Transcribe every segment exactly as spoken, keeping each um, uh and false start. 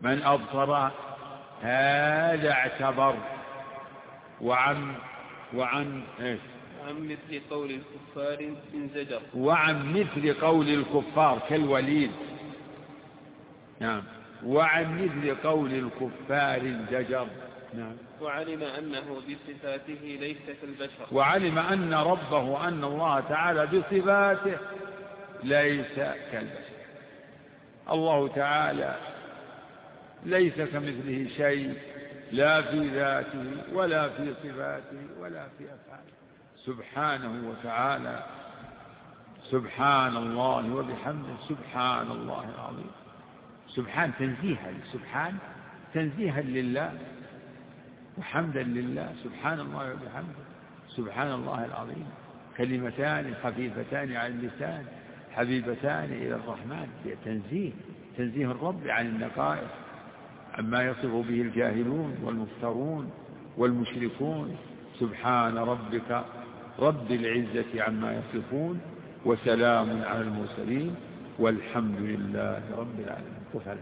من أبصر هذا اعتبر. وعن وعن إيش؟ وعن مثل قول الكفار انزجر. وعن مثل قول الكفار كالوليد. نعم. وعن مثل قول الكفار انزجر. نعم. وعلم أنه بصفاته ليس كالبشر. وعلم أن ربه أن الله تعالى بصفاته ليس كالبشر. الله تعالى ليس كمثله شيء، لا في ذاته ولا في صفاته ولا في أفعاله سبحانه وتعالى. سبحان الله وبحمده سبحان الله العظيم. سبحان تنزيها، سبحان تنزيها لله وحمدا لله. سبحان الله وبحمده سبحان الله العظيم. كلمتان خفيفتان على اللسان حبيبتان إلى الرحمن. تنزيه تنزيه الرب عن النقائص عما يصف به الجاهلون والمفترون والمشركون. سبحان ربك رب العزة عما يصفون وسلام على المرسلين والحمد لله رب العالمين. تفعل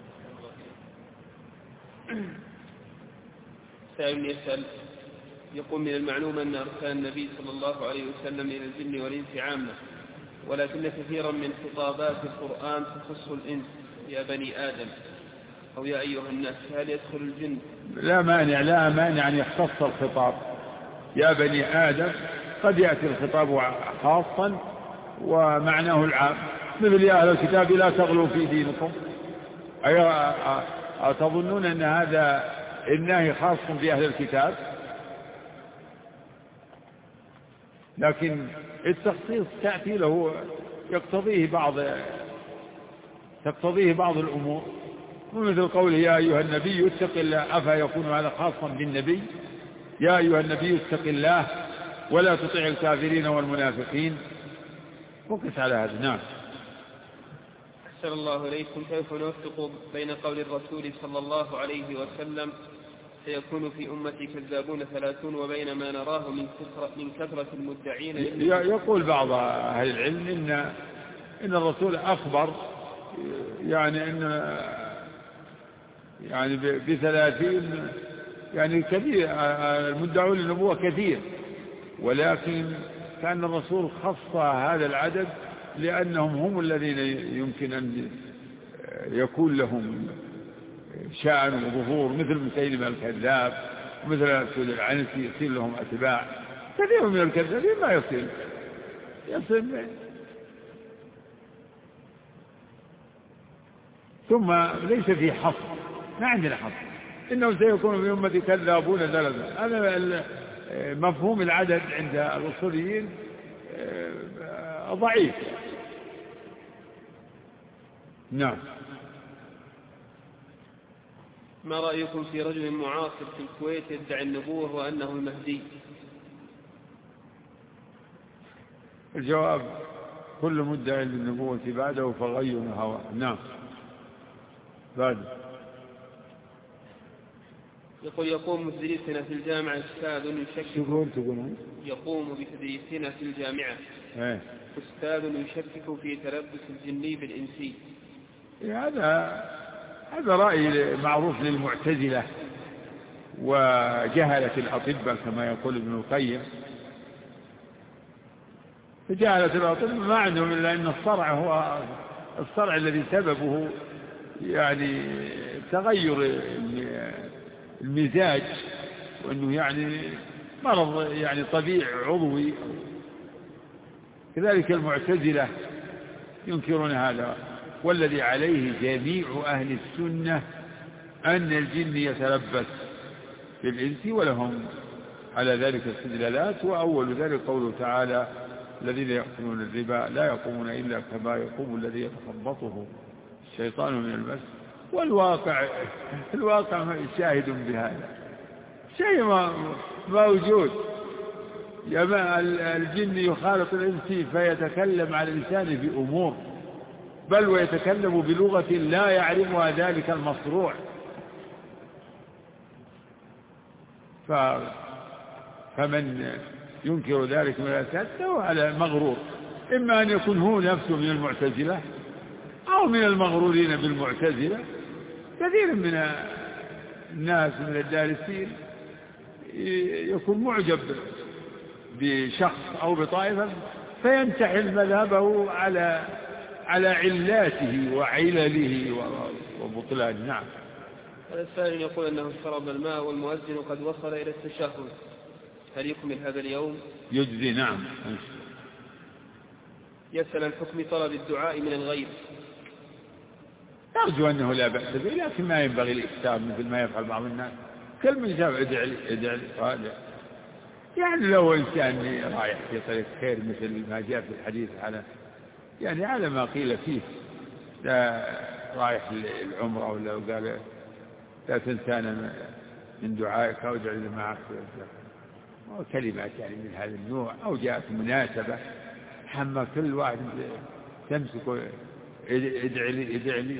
سائل يسأل يقول: من المعلوم أن أركان النبي صلى الله عليه وسلم من الجن والإنس عامة، ولكن كثيرا من خطابات القرآن تخص الإنس: يا بني آدم أو يا أيها الناس. هل يدخل الجن؟ لا مانع لا مانع أن يختص الخطاب يا بني آدم. قد يأتي الخطاب خاصا ومعناه العام، مثل يا أهل الكتاب لا تغلوا في دينكم. أتظنون أن هذا النهي خاص بأهل الكتاب؟ لكن التخصيص تأتي له يقتضيه بعض تقتضيه بعض الأمور، ومثل قوله يا أيها النبي اتق الله. أفا يكون هذا خاصا بالنبي؟ يا أيها النبي اتق الله ولا تطع الكافرين والمنافقين. وقس على هذا. نعم. أحسن الله إليكم. كيف نوفق بين قول الرسول صلى الله عليه وسلم سيكون في أمتي كذابون ثلاثون وبين ما نراه من كثرة, من كثرة المدعين؟ يقول بعض أهل العلم إن, إن الرسول أخبر يعني إن يعني بثلاثين يعني كثير، المدعون للنبوة كثير، ولكن كان الرسول خص هذا العدد لأنهم هم الذين يمكن أن يكون لهم شأن وظهور، مثل مسيلمة الكذاب ومثل الأسود العنسي يصير لهم أتباع. كثير من الكذابين ما يصير يصير ثم ليس في حصر، ما عندنا حصر. إنه سيكون في أمتي كذابون ثلاثة. هذا مفهوم العدد عند الأصوليين ضعيف. نعم. ما رأيكم في رجل معاصر في الكويت يدعي النبوة وأنه المهدي؟ الجواب: كل مدعي للنبوة بعده فغير هوى. نعم. بعد يقول: يقوم بتدريسنا في الجامعة أستاذ يشكك تقول تقول يقوم بتدريسنا في الجامعة ايه أستاذ يشكك في تلبس الجني بالإنسي. هذا هذا رأي معروف للمعتزلة وجهلة الأطباء كما يقول ابن القيم. فجهلة الأطباء ما عندهم إلا أن الصرع هو الصرع الذي سببه يعني تغير المزاج، وأنه يعني مرض يعني طبيعي عضوي. كذلك المعتزلة ينكرون هذا، والذي عليه جميع أهل السنة أن الجن يتلبس بالإنس، ولهم على ذلك استدلالات. وأول ذلك قوله تعالى: الذين يأكلون الربا لا يقومون إلا كما يقوم الذي يتخبطه الشيطان من المس. والواقع الواقع شاهد بهذا، شيء موجود. الجن يخالط الإنس فيتكلم على الإنسان بأمور، بل ويتكلم بلغة لا يعرفها ذلك المصروع. فمن ينكر ذلك من الأساس فهو على مغرور، إما أن يكون هو نفسه من المعتزلة أو من المغرورين بالمعتزلة، كثير من الناس من الدارسين يكون معجب بشخص أو بطائفة فينتحل مذهبه على على علاته وعلله وبطلانه. نعم. الثاني يقول أنه شرب الماء والمؤذن قد وصل إلى التشهد، هل يكمل هذا اليوم؟ يجزي. نعم. يسأل عن حكم طلب الدعاء من الغير. أرجو أنه لا بأس به، لكن ما ينبغي الإكثار مثل ما يفعل بعض الناس. كل من شاف ادعي لي ادعي لي هذا. يعني لو إنسان رايح في طريق خير مثل ما جاء في الحديث على يعني على ما قيل فيه، لا رايح للعمرة ولا قال لا تنسانا من دعائك أو ادعي لي معك كلمات يعني من هذا النوع، أو جاءت مناسبة حما كل واحد تمسك ادعي لي ادعي لي.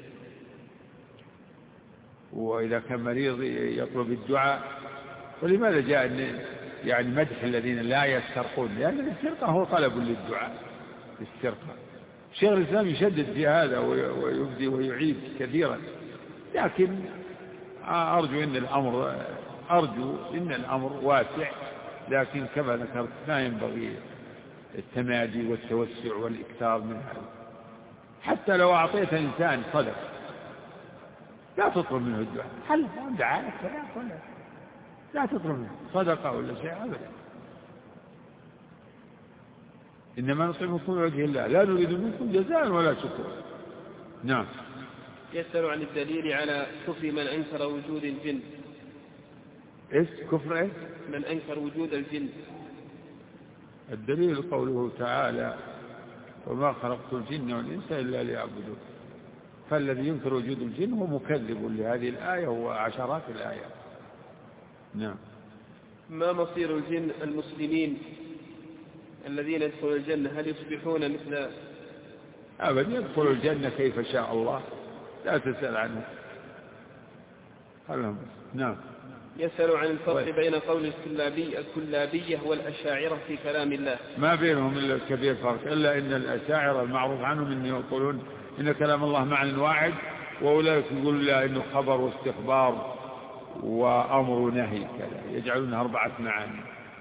وإذا كان مريض يطلب الدعاء. ولماذا جاء يعني مدح الذين لا يسترقون؟ لأن الاسترقاء هو طلب للدعاء. الاسترقاء شيخ الإسلام يشدد في هذا ويبدي ويعيد كثيرا، لكن أرجو إن الأمر أرجو إن الأمر واسع، لكن كما ذكرت ما ينبغي التمادي والتوسع والإكثار من هذا. حتى لو أعطيت إنسان صدق لا تطلب منه الدعاء، هل دعاء فلا ولا لا تطلب منه صدقة ولا شيء أبدا، إنما نطعمكم لوجه الله لا نريد منكم جزاء ولا شكرا. نعم. يسأل عن الدليل على كفر من أنكر وجود الجن. إيش كفر إيش؟ من أنكر وجود الجن. الدليل قوله تعالى وما خلقت الجن والإنس إلا ليعبدون، فالذي ينكر وجود الجن هو مكذب لهذه الآية وعشرات الآيات. نعم. ما مصير الجن المسلمين الذين يدخلون الجنة، هل يصبحون مثل؟ أبدا، يدخلوا الجنة كيف شاء الله، لا تسأل عنه. هلهم. نعم. يسأل عن الفرق بين قول الكلابي الكلابية والأشاعرة في كلام الله. ما بينهم إلا كبير فرق، إلا إن الأشاعرة المعروف عنهم إن يقولون إن كلام الله معنى واحد، وأولئك يقولون لا إنه خبر واستخبار وأمر ونهي كذا، يجعلونها أربعة معاني.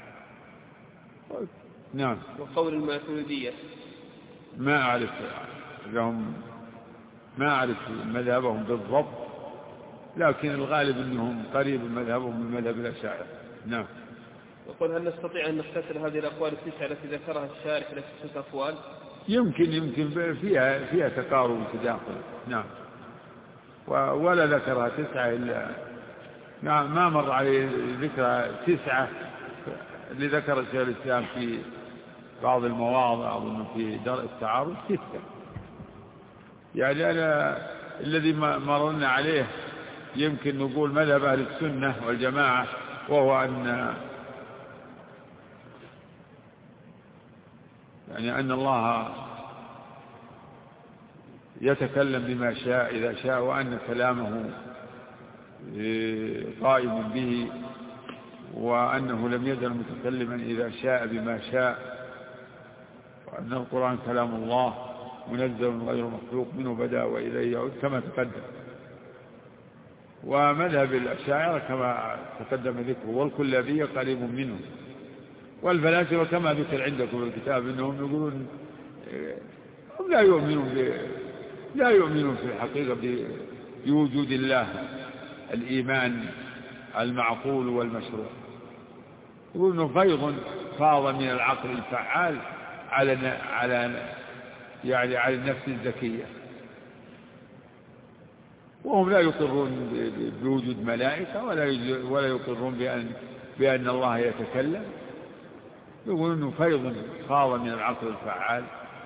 نعم. وقول الماتريدية ما أعرف لهم ما أعرف مذهبهم بالضبط، لكن الغالب أنهم قريب مذهبهم من مذهب الأشاعرة. نعم. يقول هل نستطيع أن نختصر هذه الأقوال التسعة التي ذكرها الشارح في ستة أقوال؟ يمكن يمكن فيها فيها تقارب وتداخل. نعم. ولا ذكرها تسعة إلا نعم ما مر عليه ذكر تسعة اللي ذكر الشيخ الإسلام في بعض المواضع أظن في درء التعارض ستة. يعني أنا الذي مررنا عليه يمكن نقول مذهب أهل السنة والجماعة، وهو أن يعني أن الله يتكلم بما شاء إذا شاء، وأن كلامه قائم به، وأنه لم يزل متكلما إذا شاء بما شاء، وأن القرآن كلام الله منزل غير مخلوق منه بدأ وإليه يعود كما تقدم. ومذهب الأشاعرة كما تقدم ذكره، والكلابية قريب منه، والفلاسفة كما ذكر عندكم في الكتاب أنهم يقولون هم لا يؤمنون لا يؤمنون في الحقيقة بوجود الله الإيمان المعقول والمشروع، يقولون أنه فيض فاض من العقل الفعال على على يعني على النفس الذكية، وهم لا يقرون بوجود ملائكة ولا ولا يقرون بأن بأن الله يتكلم، يقولون أنه فيض فاض من العقل الفعال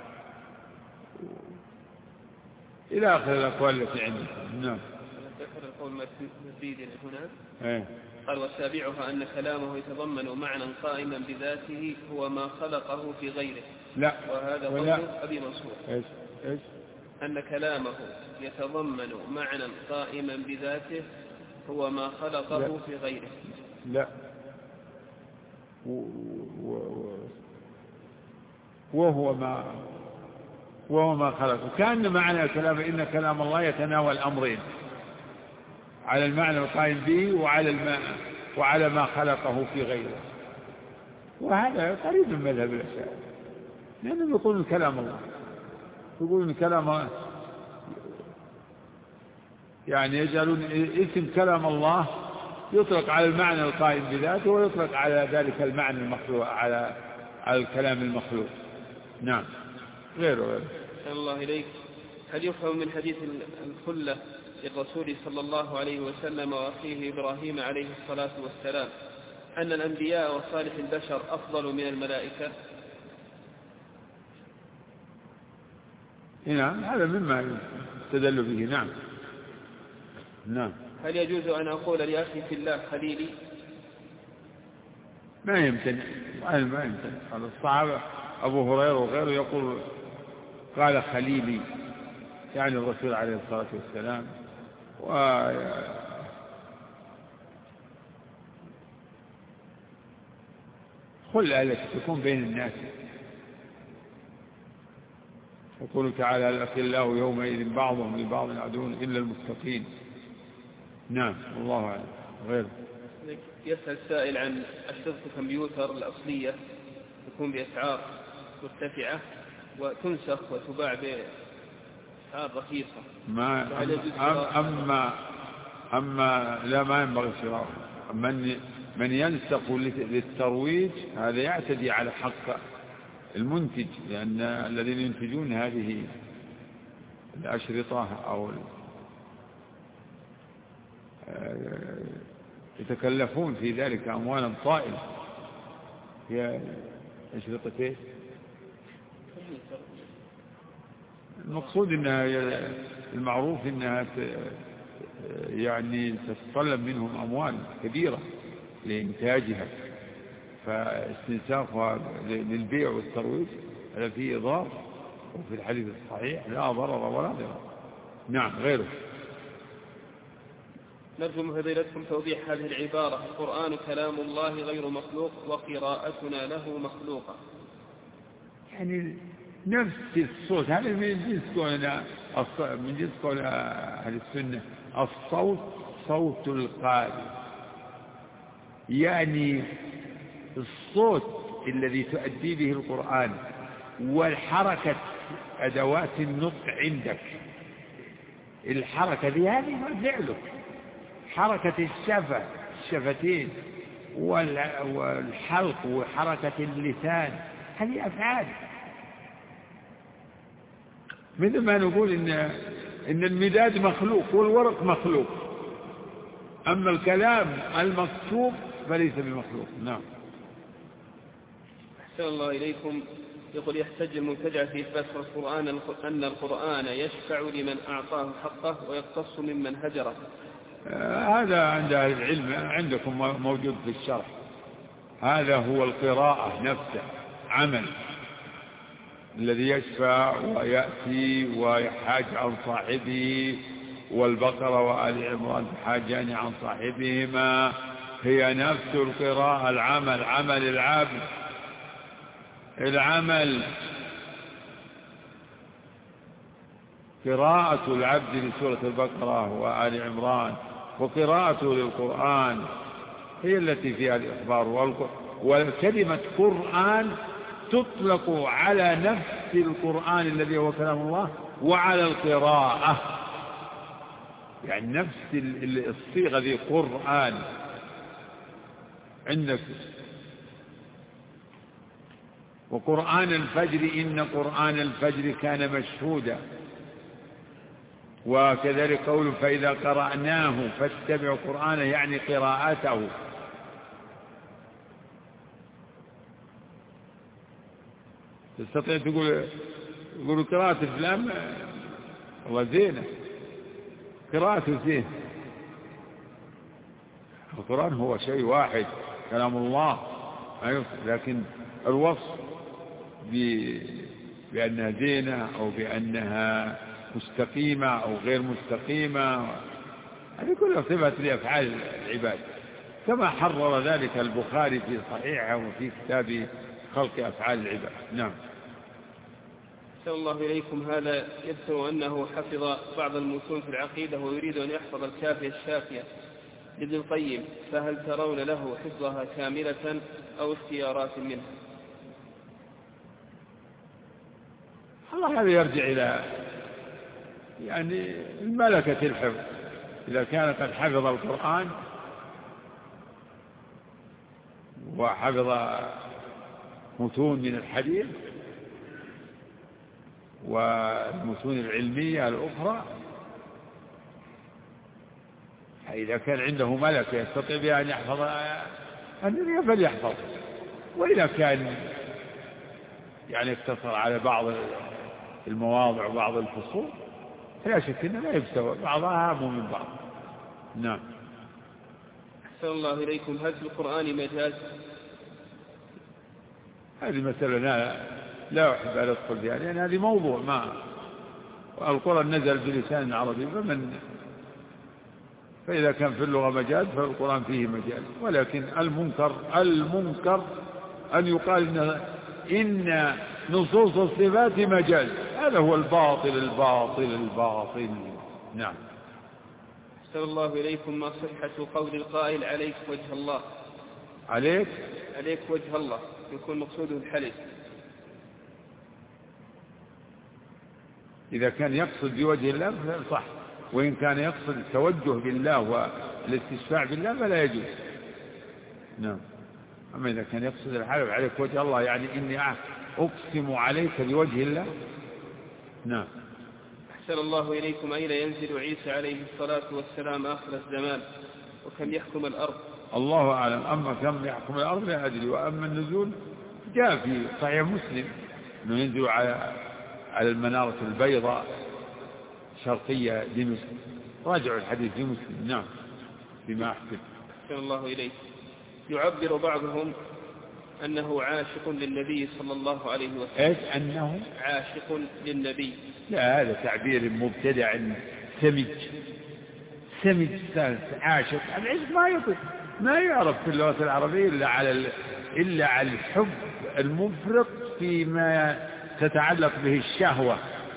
إلى آخر الأقوال التي عندهم. نعم. ذكر القول مزيد هنا. إيه. قال وسابعها أن كلامه يتضمن معنى قائما بذاته هو ما خلقه في غيره. لا. وهذا قول أبي منصور. إيش إيش؟ أن كلامه يتضمن معنى قائما بذاته هو ما خلقه لا. في غيره. لا. و... و... وهو ما وهو ما خلقه، كأن معنى كلامه إن كلام الله يتناول أمرين، على المعنى القائم به وعلى الماء وعلى ما خلقه في غيره. وهذا قريب من مذهب الأشاعرة، لأنهم يقولون كلام الله، يقولون كلام يعني يجعلون اسم كلام الله يطلق على المعنى القائم بذاته ويطلق على ذلك المعنى المخلوق، على على الكلام المخلوق. نعم. غيره غيره. الله إليك. هل يفهم من حديث الخلة للرسول صلى الله عليه وسلم وأخيه إبراهيم عليه الصلاة والسلام أن الأنبياء وصالح البشر أفضل من الملائكة؟ نعم، هذا مما تدل به. نعم نعم. هل يجوز أن أقول لأخي في الله خليلي؟ ما يمتنع، ما يمتنع. الصحابة أبو هريرة وغيره يقول قال خليلي، يعني الرسول عليه الصلاة والسلام. و خلة التي تكون بين الناس. يقول تعالى الأخلاء يومئذ بعضهم لبعض عدو إلا المتقين. نعم، الله أعلم. غير. يسأل سائل عن أجهزة الكمبيوتر الأصلية تكون بأسعار مرتفعة وتنسخ وتباع بأسعار رخيصة. ما أم أما أما لا ما ينبغي شراءه. من من ينسخ للترويج هذا يعتدي على حق المنتج، لأن الذين ينتجون هذه الأشرطة أو يتكلفون في ذلك أموالا طائلة. هي أشرطة إيه؟ المقصود إنها المعروف إنها يعني تتطلب منهم أموال كبيرة لإنتاجها، فاستنساخها للبيع والترويج هذا فيه إضرار، وفي الحديث الصحيح لا ضرر ولا ضرر. نعم. غيره. نرجو من فضيلتكم توضيح هذه العبارة: القرآن كلام الله غير مخلوق وقراءتنا له مخلوقة. يعني نفس الصوت، هذا من جنس قولنا من جنس قول أهل السنة الصوت صوت القارئ، يعني الصوت الذي تؤدي به القرآن والحركة أدوات النطق عندك، الحركة دي هذه فعلك، حركة الشفة الشفتين والحلق وحركة اللسان هذه أفعال. مثل ما نقول إن إن المداد مخلوق والورق مخلوق، أما الكلام المكتوب فليس بمخلوق. نعم. أحسن الله إليكم. يقول يحتج المبتدع في إثبات القرآن أن القرآن يشفع لمن أعطاه حقه ويقتص ممن هجره. آه هذا عند أهل العلم، عندكم موجود في الشرح. هذا هو القراءة نفسه عمل، الذي يشفع ويأتي ويحاج عن صاحبه، والبقرة وآل عمران حاجان عن صاحبهما، هي نفس القراءة العمل، عمل العبد العمل قراءة العبد لسورة البقرة وآل عمران وقراءته للقرآن هي التي فيها الإخبار. والكلمة قرآن تطلق على نفس القرآن الذي هو كلام الله وعلى القراءة، يعني نفس الصيغة ذي قرآن عندك. وقرآن الفجر إن قرآن الفجر كان مشهودا، وكذلك قول فإذا قرأناه فاتبعوا قرآنه يعني قراءته. تستطيع تقول يقولوا قراءة فلان والله زينة، قراءته زين. القرآن هو شيء واحد كلام الله، لكن الوصف بأنها زينة أو بأنها مستقيمة أو غير مستقيمة هذه كلها صفات لأفعال العباد، كما حرر ذلك البخاري في صحيحه وفي كتاب خلق أفعال العباد. نعم. أحسن الله إليكم. هذا يذكر أنه حفظ بعض المتون في العقيدة ويريد أن يحفظ الكافية الشافية لابن القيم، فهل ترون له حفظها كاملة أو اختيارات منه؟ الله هذا يرجع إلى يعني الملكة الحفظ. إذا كان قد حفظ القرآن وحفظ متون من الحديث والمتون العلمية الأخرى، إذا كان عنده ملكة يستطيع بها أن يحفظ أن فليحفظ. وإذا كان يعني اقتصر على بعض المواضع وبعض الفصول فلا شك أنه لا يستوى، بعضها أهم من بعض. نعم. أحسن الله إليكم. هل في القرآن مجاز؟ هذه مسألة لا, لا أحب أن أدخل فيها، لأن هذه موضوع ما القرآن نزل بلسان عربي، فمن فإذا كان في اللغة مجاز فالقرآن فيه مجاز. ولكن المنكر المنكر أن يقال إن, إن نصوص الصفات مجاز، هذا هو الباطل الباطل الباطل. نعم. أحسن الله إليكم. ما صحة قول القائل عليك وجه الله؟ عليك عليك وجه الله يكون مقصوده الحلف. إذا كان يقصد بوجه الله صح، وإن كان يقصد التوجه بالله والاستشفاع بالله فلا يجوز. نعم. أما إذا كان يقصد الحلف عليك وجه الله يعني إني أقسم عليك بوجه الله. نعم. أحسن الله إليكم. أين ينزل عيسى عليه الصلاة والسلام آخر الزمان، وكم يحكم الأرض؟ الله أعلم. أما كم يحكم الأرض لا أدري. وأما النزول جاء في صحيح مسلم أنه ينزل على على المنارة البيضاء شرقية دمشق. راجعوا الحديث في مسلم. نعم. بما أحسن. أحسن الله إليك. يعبر بعضهم أنه عاشق للنبي صلى الله عليه وسلم. إيش أنه عاشق للنبي؟ لا، هذا تعبير مبتدع سمج سمج عاشق. العشق ما يطلق ما يعرف في اللغة العربية إلا على إلا على الحب المفرط فيما تتعلق به الشهوة.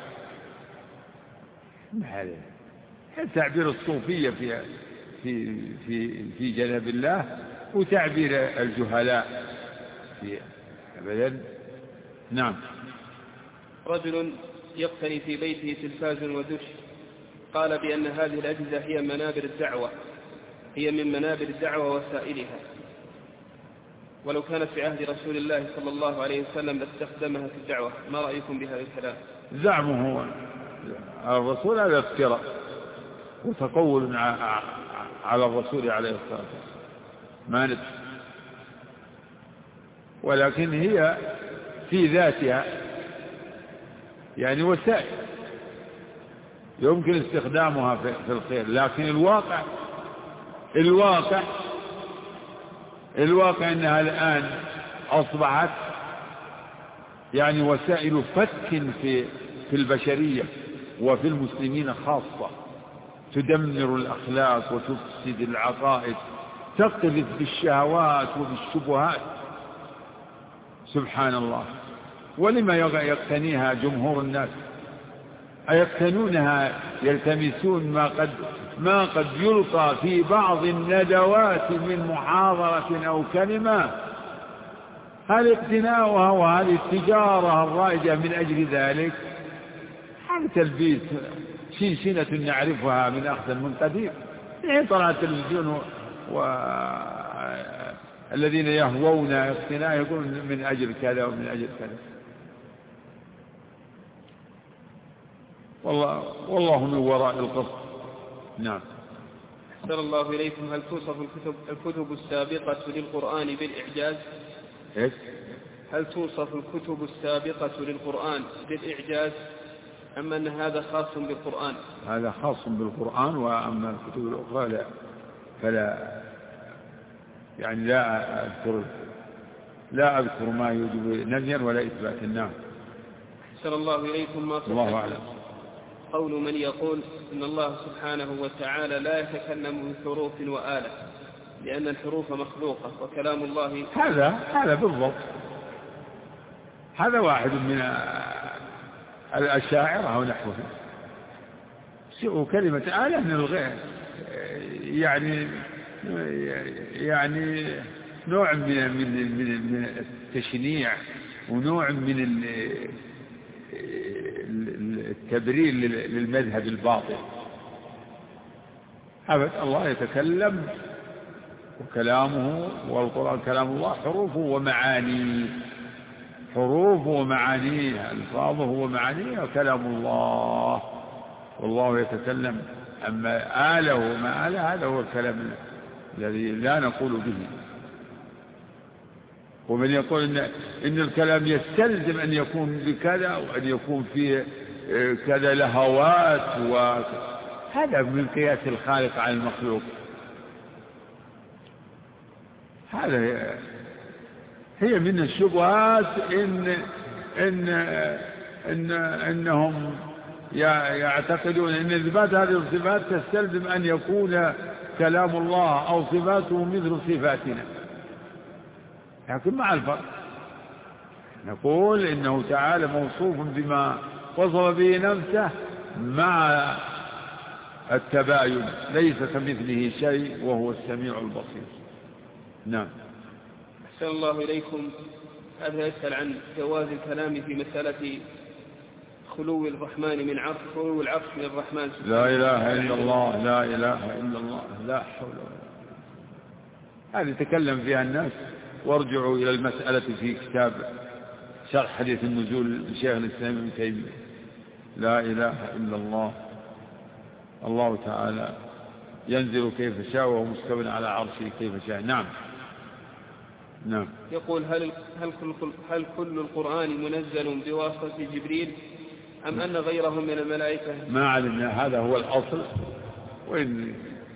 هذا تعبير الصوفية في في في في جناب الله، وتعبير الجهلاء في أبدا. نعم. رجل يقتني في بيته تلفاز ودش، قال بأن هذه الأجهزة هي منابر الدعوة هي من منابر الدعوة وسائلها، ولو كانت في عهد رسول الله صلى الله عليه وسلم لاستخدمها في الدعوة. ما رأيكم بهذا الكلام؟ زعمه هو الرسول هذا افتراء وتقول على الرسول عليه الصلاة والسلام ما ندري، ولكن هي في ذاتها يعني وسائل يمكن استخدامها في الخير، لكن الواقع الواقع الواقع أنها الآن أصبحت يعني وسائل فك في في البشرية وفي المسلمين خاصة، تدمر الأخلاق وتفسد العقائد، تقذف بالشهوات وبالشبهات. سبحان الله. ولما يقتنيها جمهور الناس؟ أيقتنونها يلتمسون ما قد ما قد يلقى في بعض الندوات من محاضرة أو كلمة؟ هل اقتناؤها وهذه التجارة الرائجة من أجل ذلك؟ هل تلبيس شنشنة نعرفها من أقدم من قديم؟ حين طلع التلفزيون والذين يهوون اقتناء يقولون من أجل كذا ومن أجل كذا. والله, والله من وراء القصد. نعم. أحسن الله إليكم. هل توصف الكتب, الكتب السابقة للقرآن بالإعجاز؟ إيش؟ هل توصف الكتب السابقة للقرآن بالإعجاز أما أن هذا خاص بالقرآن؟ هذا خاص بالقرآن، وأما الكتب الأخرى لا، فلا يعني لا أذكر لا أذكر ما يوجب نفيا ولا إثبات. نعم. أحسن الله إليكم. ما الله أعلم. قول من يقول إن الله سبحانه وتعالى لا يتكلم بحروف وآلة لأن الحروف مخلوقة وكلام الله. هذا هذا بالضبط، هذا واحد من الأشاعرة ونحوهم. وكلمة آلة من الغير يعني يعني نوع من من من التشنيع ونوع من التبرير للمذهب الباطل. أبدا الله يتكلم وكلامه والقرآن كلام الله حروفه ومعانيه حروفه ومعانيه ألفاظه ومعانيه وكلام الله. والله يتكلم. أما آله وما آله هذا هو الكلام الذي لا نقول به. ومن يقول إن, إن الكلام يستلزم أن يكون بكذا وأن يكون فيه كذا لهوات وهذا من قياس الخالق على المخلوق. هذا هي من الشبهات إن إن إن إنهم يعتقدون أن إثبات هذه الصفات تستلزم أن يكون كلام الله أو صفاته مثل صفاتنا، لكن مع الفرق نقول إنه تعالى موصوف بما وصف به نفسه مع التباين، ليس كمثله شيء وهو السميع البصير. نعم. أحسن الله إليكم. هذا يسأل عن جواز الكلام في مسألة خلو الرحمن من عرش خلو العرش من الرحمن. لا إله إلا الله لا إله إلا الله لا حول ولا قوة. هذه تكلم فيها الناس، وارجعوا إلى المسألة في كتاب شرح حديث النزول لشيخ الإسلام ابن تيمية. لا إله إلا الله. الله تعالى ينزل كيف شاء وهو مستوٍ على عرشه كيف شاء. نعم. نعم. يقول هل هل كل هل كل القرآن منزل بواسطة جبريل أم أن غيرهم من الملائكة؟ ما علمنا، هذا هو الأصل، وإن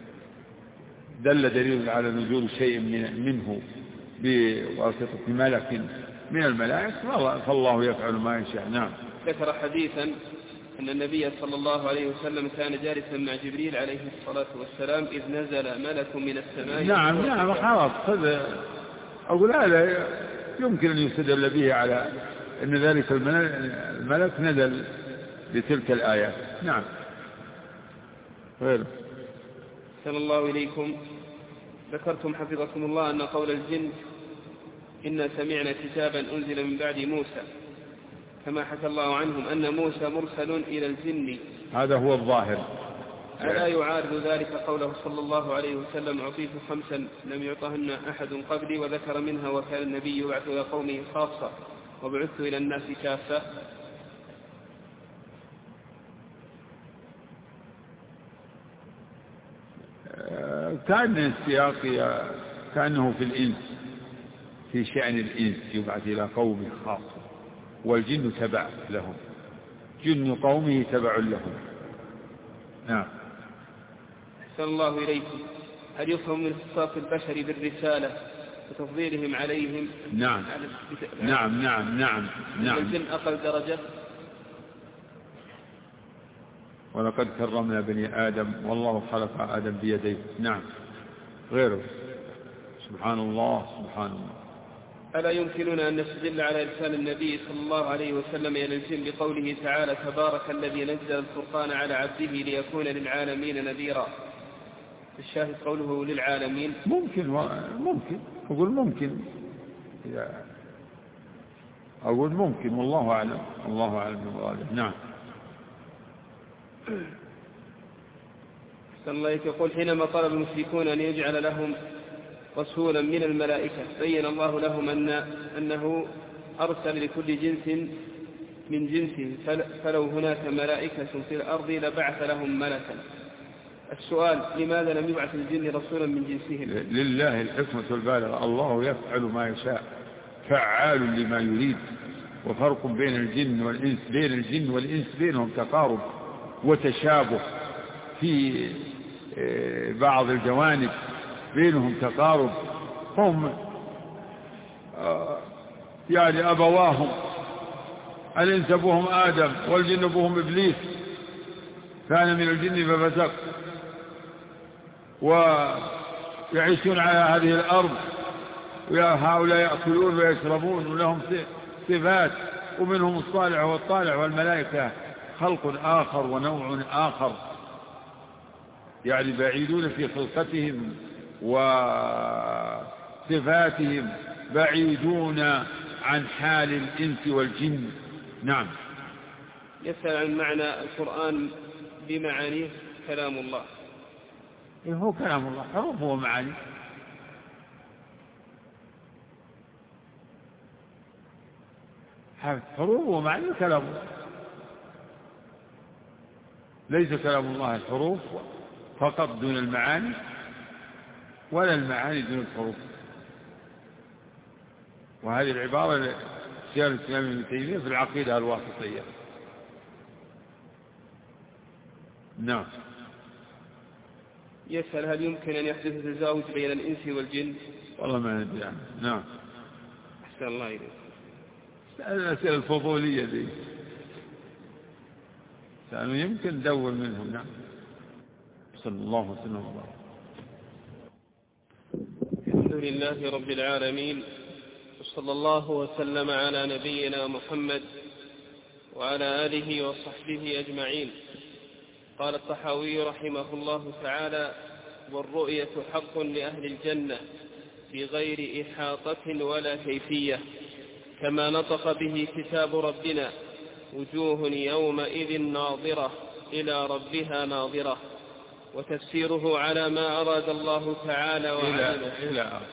دل دليل على نزول شيء من منه بواسطة ملك من الملائكة فالله يفعل ما يشاء. نعم. ذكر حديثا أن النبي صلى الله عليه وسلم كان جالسا مع جبريل عليه الصلاة والسلام إذ نزل ملك من السماء. نعم نعم خلاص. هذا أقول هذا يمكن أن يستدل به على أن ذلك الملك نزل بتلك الآيات. نعم. غير. صلى الله إليكم. ذكرتم حفظكم الله أن قول الجن إن سمعنا كتابا أنزل من بعد موسى، كما حكى الله عنهم أن موسى مرسل إلى الجن، هذا هو الظاهر. ألا يعارض ذلك قوله صلى الله عليه وسلم أعطيت خمسا لم يعطهن أحد قبلي، وذكر منها وكان النبي يبعث إلى قومه خاصة وبعثت إلى الناس كافة؟ كان السياق كأنه في الإنس، في شأن الإنس يبعث إلى قومه خاصة، والجن تبع لهم، جن قومه تبع لهم. نعم. أحسن الله إليكم. هل يفهم من اختصاص البشر بالرسالة وتفضيلهم عليهم؟ نعم نعم نعم نعم نعم. الجن أقل درجة. ولقد كرمنا بني آدم والله خلق آدم بيديه. نعم. غيره. سبحان الله سبحان الله. ألا يمكننا أن نستدل على إرسال النبي صلى الله عليه وسلم إلى الجن بقوله تعالى تبارك الذي نزل الفرقان على عبده ليكون للعالمين نذيرا؟ الشاهد قوله للعالمين. ممكن و... ممكن أقول ممكن أقول ممكن والله أعلم. الله أعلم بالغالب. نعم. صلى الله يقول حينما طلب المشركون أن يجعل لهم رسولا من الملائكة بين الله لهم أن أنه أرسل لكل جنس من جنسه، فلو هناك ملائكة في الأرض لبعث لهم ملكا. السؤال لماذا لم يبعث الجن رسولا من جنسهم؟ لله الحكمة البالغة، الله يفعل ما يشاء فعال لما يريد. وفرق بين الجن والإنس، بين الجن والإنس بينهم تقارب وتشابه في بعض الجوانب، بينهم تقارب. هم يعني أبواهم الإنس أبوهم آدم والجن أبوهم إبليس، كان من الجن ففسق، ويعيشون على هذه الأرض، وهؤلاء يأكلون ويشربون ولهم صفات ومنهم الصالح والطالع، والملائكة خلق آخر ونوع آخر، يعني بعيدون في خلقتهم وصفاتهم، بعيدون عن حال الإنس والجن. نعم. يسأل عن معنى القرآن بمعانيه كلام الله. إيه هو كلام الله، حروف ومعاني. حروف ومعاني كلام الله، ليس كلام الله الحروف فقط دون المعاني، ولا المعاني دون الحروف. وهذه العبارة شيخ الإسلام ابن تيمية في العقيدة الواسطية. نعم. يسأل هل يمكن أن يحدث تزاوج بين الإنس والجن؟ والله ما ندري عنه. نعم. أحسن الله إليك. الأسئلة الفضولية دي كانوا يمكن ندور منهم. نعم. صلى الله وسلم وبارك. الحمد لله رب العالمين، وصلى الله وسلم على نبينا محمد وعلى آله وصحبه أجمعين. قال الطحاوي رحمه الله تعالى: والرؤية حق لأهل الجنة بغير إحاطة ولا كيفية، كما نطق به كتاب ربنا: وجوه يومئذ ناظرة إلى ربها ناظرة. وتفسيره على ما أراد الله تعالى وعلمه. إلى آخر.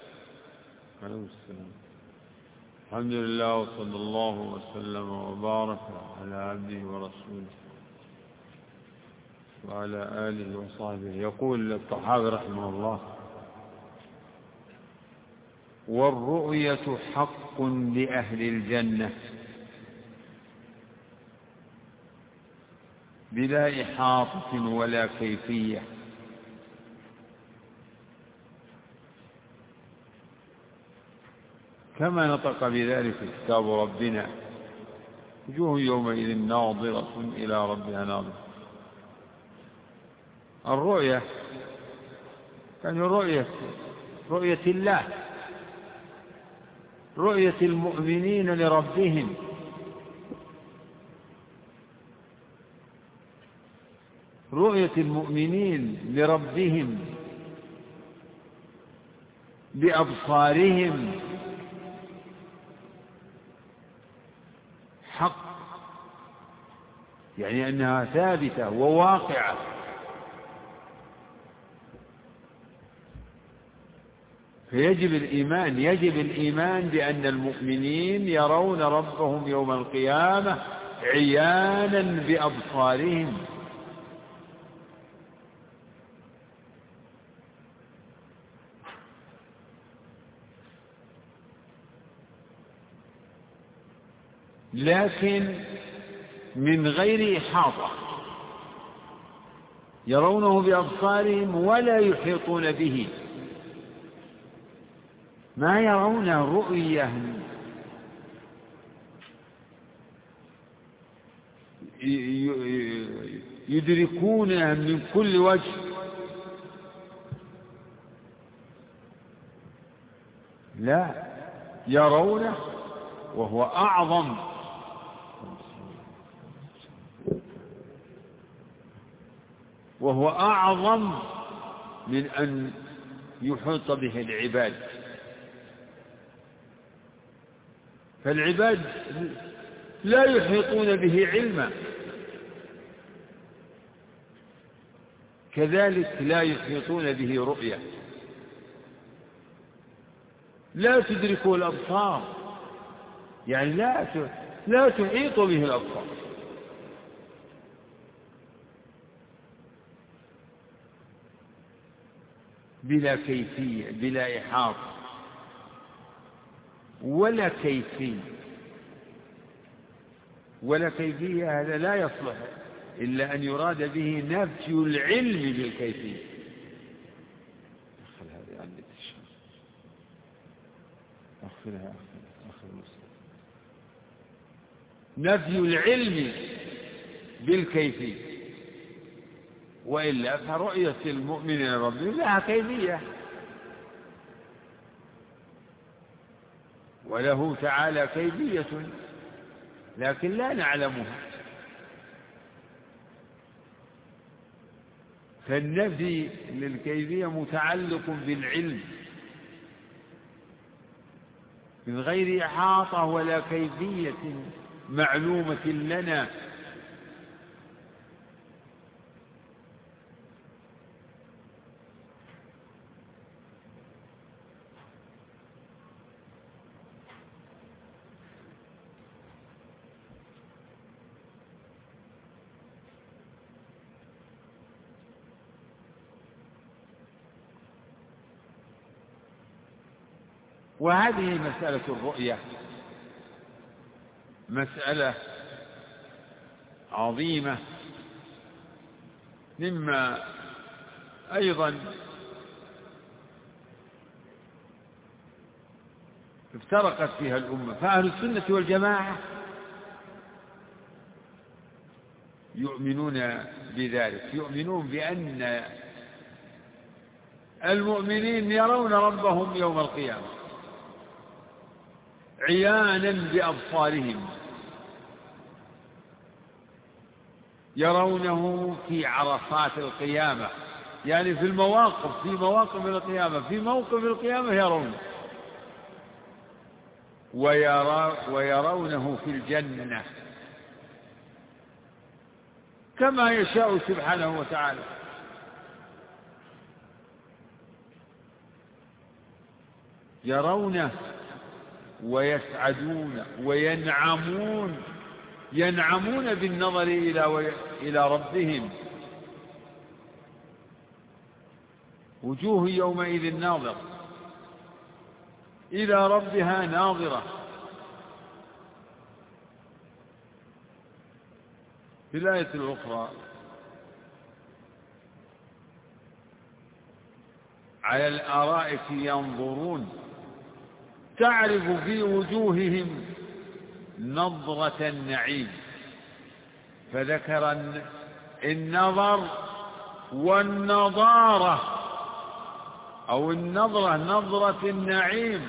الحمد لله، وصلى الله وسلم وبارك على عبده ورسوله وعلى آله وصحبه. يقول الطحاوي رحمه الله: والرؤية حق لأهل الجنة بلا إحاطة ولا كيفية، كما نطق بذلك كتاب ربنا: وجوه يومئذ ناظرة إلى ربها ناظرة. الرؤية يعني رؤية رؤية الله، رؤية المؤمنين لربهم، رؤية المؤمنين لربهم بأبصارهم حق، يعني أنها ثابتة وواقعة. فيجب الإيمان يجب الإيمان بأن المؤمنين يرون ربهم يوم القيامة عيانا بأبصارهم. لكن من غير إحاطة، يرونه بأبصارهم ولا يحيطون به، ما يرون رؤية يدركونها من كل وجه، لا، يرونه وهو أعظم وهو أعظم من أن يحيط به العباد. فالعباد لا يحيطون به علما، كذلك لا يحيطون به رؤية، لا تدركه الأبصار، يعني لا لا تحيط به الأبصار. بلا كيفية، بلا إحاطة ولا كيفية ولا كيفية هذا لا يصلح إلا أن يراد به نفي العلم بالكيفية. أخذ هذه عندك الشمس، أخذها أخذ المسلم. نفي العلم بالكيفية، وإلا فرؤية المؤمنين ربهم لها كيفية، وله تعالى كيفية لكن لا نعلمها. فالنفي للكيفية متعلق بالعلم من غير إحاطة ولا كيفية معلومة لنا. وهذه مسألة الرؤية مسألة عظيمة، مما أيضا افترقت فيها الأمة. فأهل السنة والجماعة يؤمنون بذلك، يؤمنون بأن المؤمنين يرون ربهم يوم القيامة عيانا بأبصارهم، يرونه في عرصات القيامة، يعني في المواقف، في مواقف القيامة، في موقف القيامة يرونه، ويرى ويرونه في الجنة كما يشاء سبحانه وتعالى. يرونه ويسعدون وينعمون، ينعمون بالنظر إلى إلى ربهم. وجوه يومئذ ناظرة إلى ربها ناظرة. في الآية الأخرى على الأرائك ينظرون تعرف في وجوههم نضرة النعيم، فذكر النظر والنضارة أو النظرة، نظرة النعيم.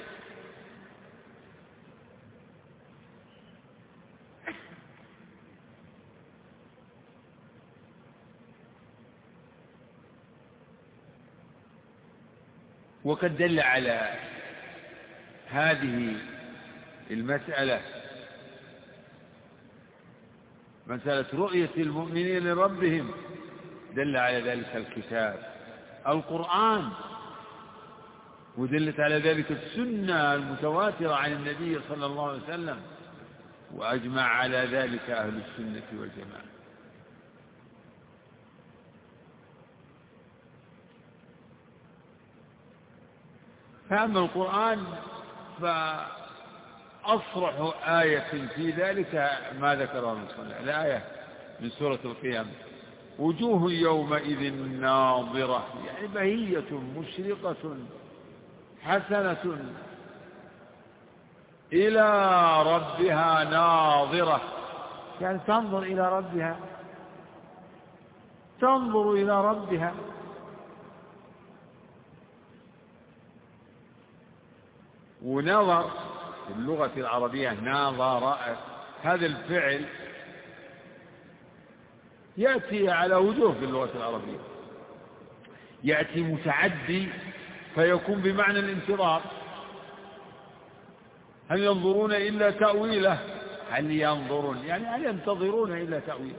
وقد دل على هذه المسألة مسألة رؤية المؤمنين لربهم، دل على ذلك الكتاب القرآن، ودلت على ذلك السنة المتواترة عن النبي صلى الله عليه وسلم، وأجمع على ذلك أهل السنة والجماعة. فأما القرآن فأصرح آية في ذلك ما ذكره المصنف، الآية من سورة القيامة: وجوه يومئذ ناظرة، يعني بهية مشرقة حسنة إلى ربها ناظرة، يعني تنظر إلى ربها، تنظر إلى ربها. ونظر في اللغة العربية ناظر، هذا الفعل يأتي على وجوه في اللغة العربية، يأتي متعدي فيكون بمعنى الانتظار، هل ينظرون إلا تأويله، هل ينظرون يعني هل ينتظرون إلا تأويله.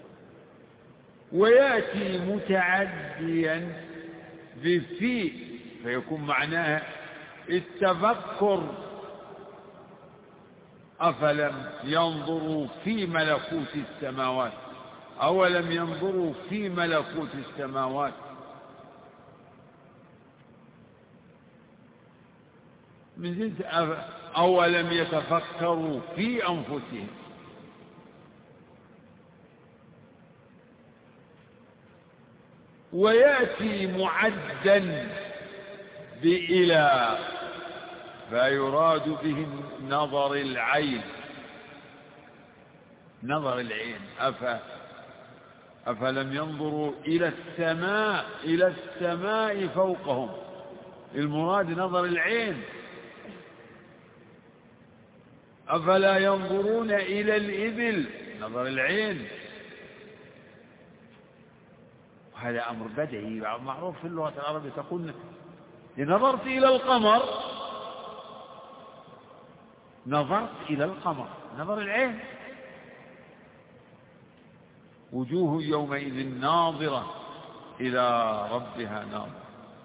ويأتي متعديا بفي فيكون معناه التفكر، أفلم ينظروا في ملكوت السماوات، أولم ينظروا في ملكوت السماوات. من جنس أولم يتفكروا في أنفسهم. ويأتي معدا بإلى فيراد بهم نظر العين، نظر العين. أف أفلم ينظروا إلى السماء، إلى السماء فوقهم، المراد نظر العين. أفلا ينظرون إلى الإبل نظر العين، وهذا أمر بديهي معروف في اللغة العربية، تقول نظرت إلى القمر، نظرت إلى القمر نظر العين. وجوه يومئذ ناظرة إلى ربها ناظرة.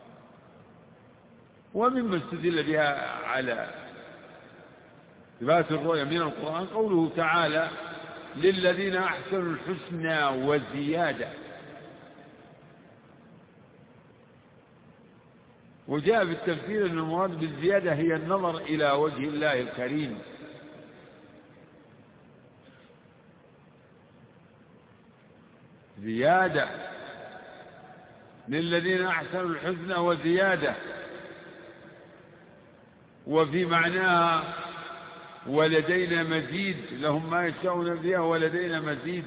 ومما استدل بها على إثبات الرؤيا من القرآن قوله تعالى للذين أحسنوا الحسنى وزيادة. وجاء في التفسير أن المراد بالزيادة هي النظر إلى وجه الله الكريم. زيادة للذين أحسنوا الحسنى وزيادة، وفي معناها ولدينا مزيد، لهم ما يشاءون فيها ولدينا مزيد.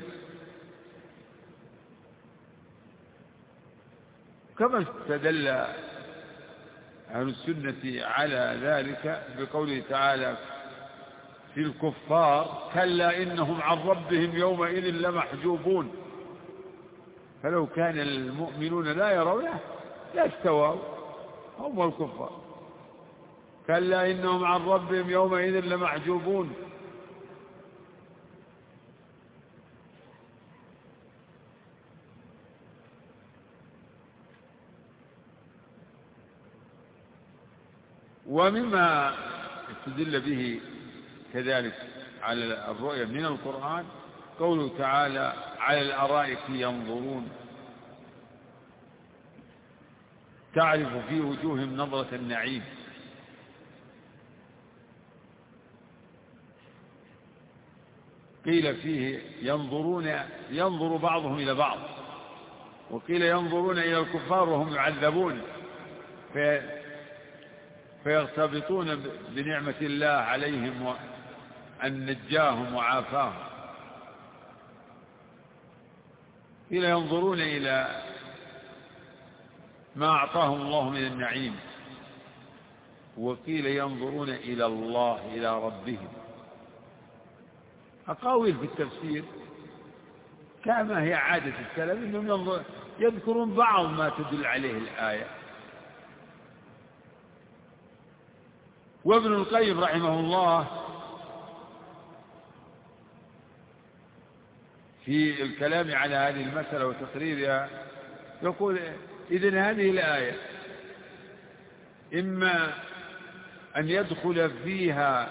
كما استدل أهل السنة على ذلك بقوله تعالى في الكفار كلا إنهم عن ربهم يومئذ لمحجوبون. فلو كان المؤمنون لا يرونه لاستووا هم الكفار. كلا إنهم عن ربهم يومئذ لمحجوبون. ومما استدل به كذلك على الرؤيا من القرآن قوله تعالى على الأرائك ينظرون تعرف في وجوههم نظرة النعيم. قيل فيه ينظرون ينظر بعضهم إلى بعض، وقيل ينظرون إلى الكفار وهم يعذبون في فيغتبطون بنعمة الله عليهم أن نجاهم وعافاهم. قيل ينظرون إلى ما أعطاهم الله من النعيم، وقيل ينظرون إلى الله إلى ربهم. أقاويل في التفسير كما هي عادة السلف أنهم يذكرون بعض ما تدل عليه الآية. وابن القيم رحمه الله في الكلام على هذه المسألة وتقريرها يقول إذن هذه الآية إما أن يدخل فيها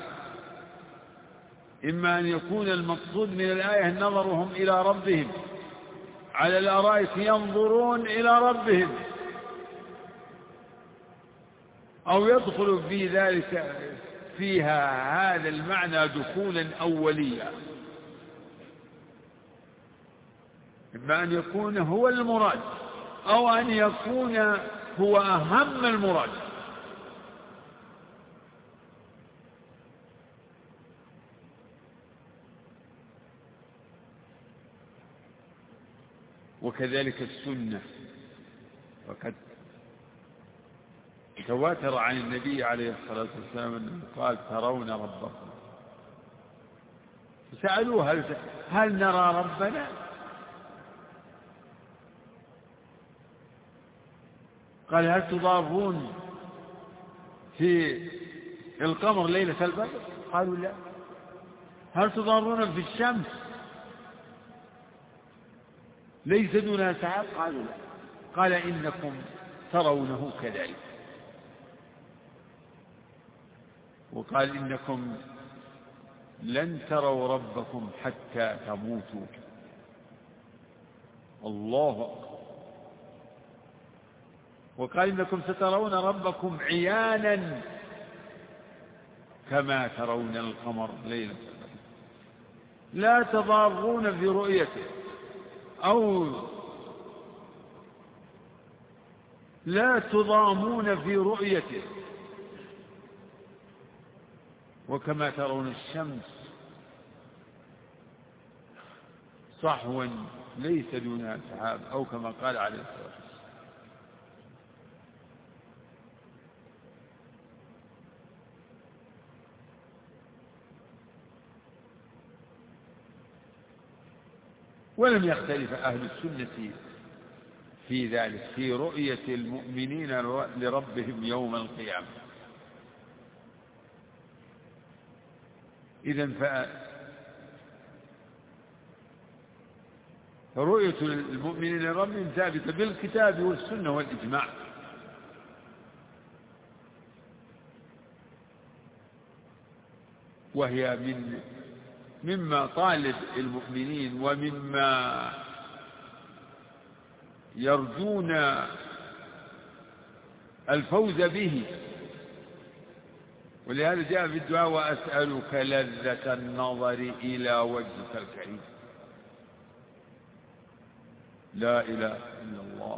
إما أن يكون المقصود من الآية نظرهم إلى ربهم على الأرائك ينظرون إلى ربهم، أو يدخل في ذلك فيها هذا المعنى دخولا أوليا. إما أن يكون هو المراد أو أن يكون هو أهم المراد. وكذلك السنة، وقد تواتر عن النبي عليه الصلاة والسلام أنه قال ترون ربكم. سألوه هل, هل نرى ربنا؟ قال هل تضارون في القمر ليلة البدر؟ قالوا لا. هل تضارون في الشمس ليس دونها سحاب؟ قالوا لا. قال إنكم ترونه كذلك. وقال إنكم لن تروا ربكم حتى تموتوا. الله أكبر. وقال إنكم سترون ربكم عيانا كما ترون القمر ليلة البدر لا تضارون في رؤيته أو لا تضامون في رؤيته. وكما ترون الشمس صحوا ليس دونها سحاب، أو كما قال عليه الصلاة والسلام. ولم يختلف أهل السنة في ذلك، في رؤية المؤمنين لربهم يوم القيامة. إذن فرؤية المؤمنين لربهم ثابتة بالكتاب والسنة والإجماع. وهي من مما طالب المؤمنين ومما يرجون الفوز به. ولهذا جاء في الدعاء: وأسألك لذة النظر إلى وجهك الكريم. لا إله إلا الله.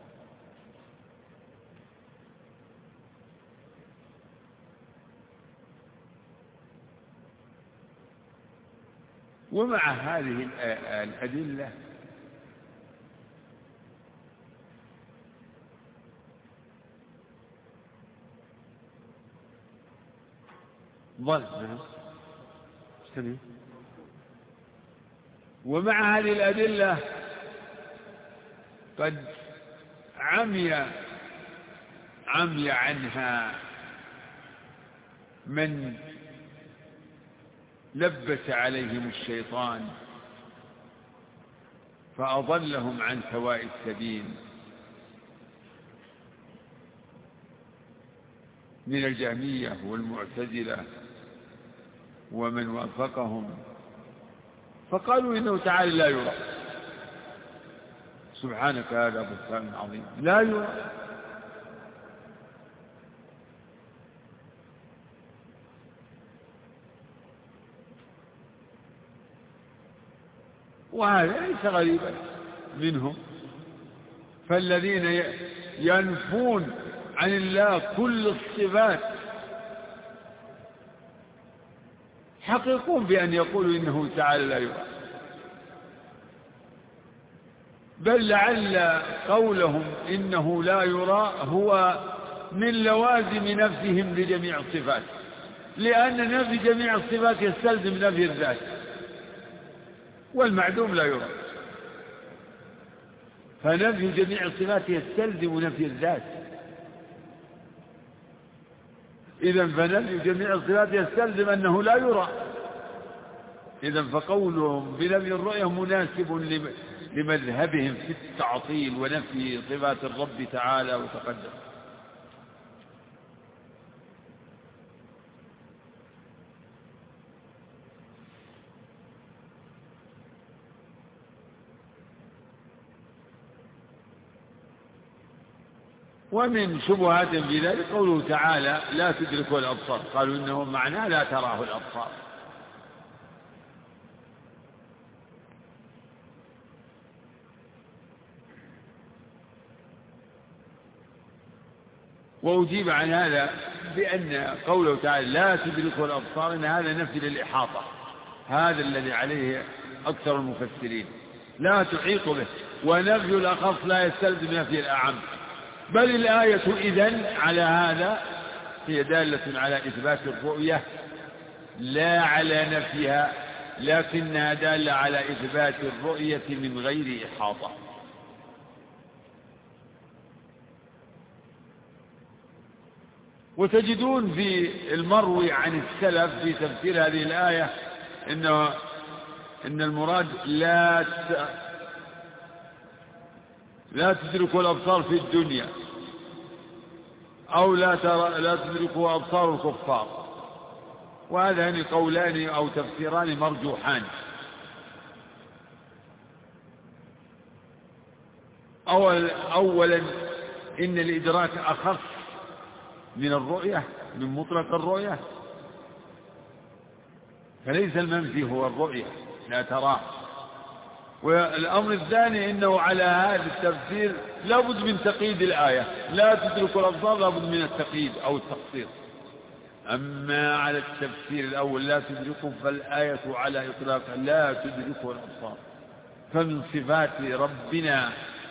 ومع هذه الأدلة ظل ومع هذه الأدلة قد عمي عمي عنها من لبس عليهم الشيطان فأضلهم عن سواء السبيل من الجهمية والمعتزلة ومن وافقهم، فقالوا إنه تعالى لا يرى. سبحانك هذا بهتان عظيم، لا يرى. وهذا ليس غريبا منهم، فالذين ينفون عن الله كل الصفات حقيقون بأن يقولوا إنه تعالى لا يرى، بل لعل قولهم إنه لا يرى هو من لوازم نفسهم لجميع الصفات، لأن نفي جميع الصفات يستلزم نفي الذات، والمعدوم لا يرى، فنفي جميع الصفات يستلزم نفي الذات. إذن فنفي جميع الصفات يستلزم أنه لا يرى. إذن فقولهم بنفي الرؤية مناسب لمذهبهم في التعطيل ونفي صفات الرب تعالى وتقدم. ومن شبهات في ذلك قوله تعالى لا تدركه الأبصار، قالوا إنه معناه لا تراه الأبصار. وأجيب عن هذا بأن قوله تعالى لا تدركه الأبصار إن هذا نفي للإحاطة، هذا الذي عليه أكثر المفسرين، لا تحيط به، ونفي الأخص لا يستلزم نفي الأعم. بل الآية إذن على هذا هي دالة على إثبات الرؤية لا على نفيها، لكنها دالة على إثبات الرؤية من غير إحاطة. وتجدون في المروي عن السلف في تفسير هذه الآية إنه إن المراد لا لا تدركوا الأبصار في الدنيا، أو لا ترى لا تدركوا أبصار الكفار. وهذان قولان أو تفسيران مرجوحان. أول أولا إن الإدراك أخص من الرؤية، من مطلق الرؤية، فليس المنفي هو الرؤية لا تراه. والأمر الثاني إنه على هذا التفسير لابد من تقييد الآية، لا تدرك الأبصار، لابد من التقييد أو التقصير. أما على التفسير الأول لا تدركه، فالآية على إطلاق لا تدركه الأبصار، فمن صفات ربنا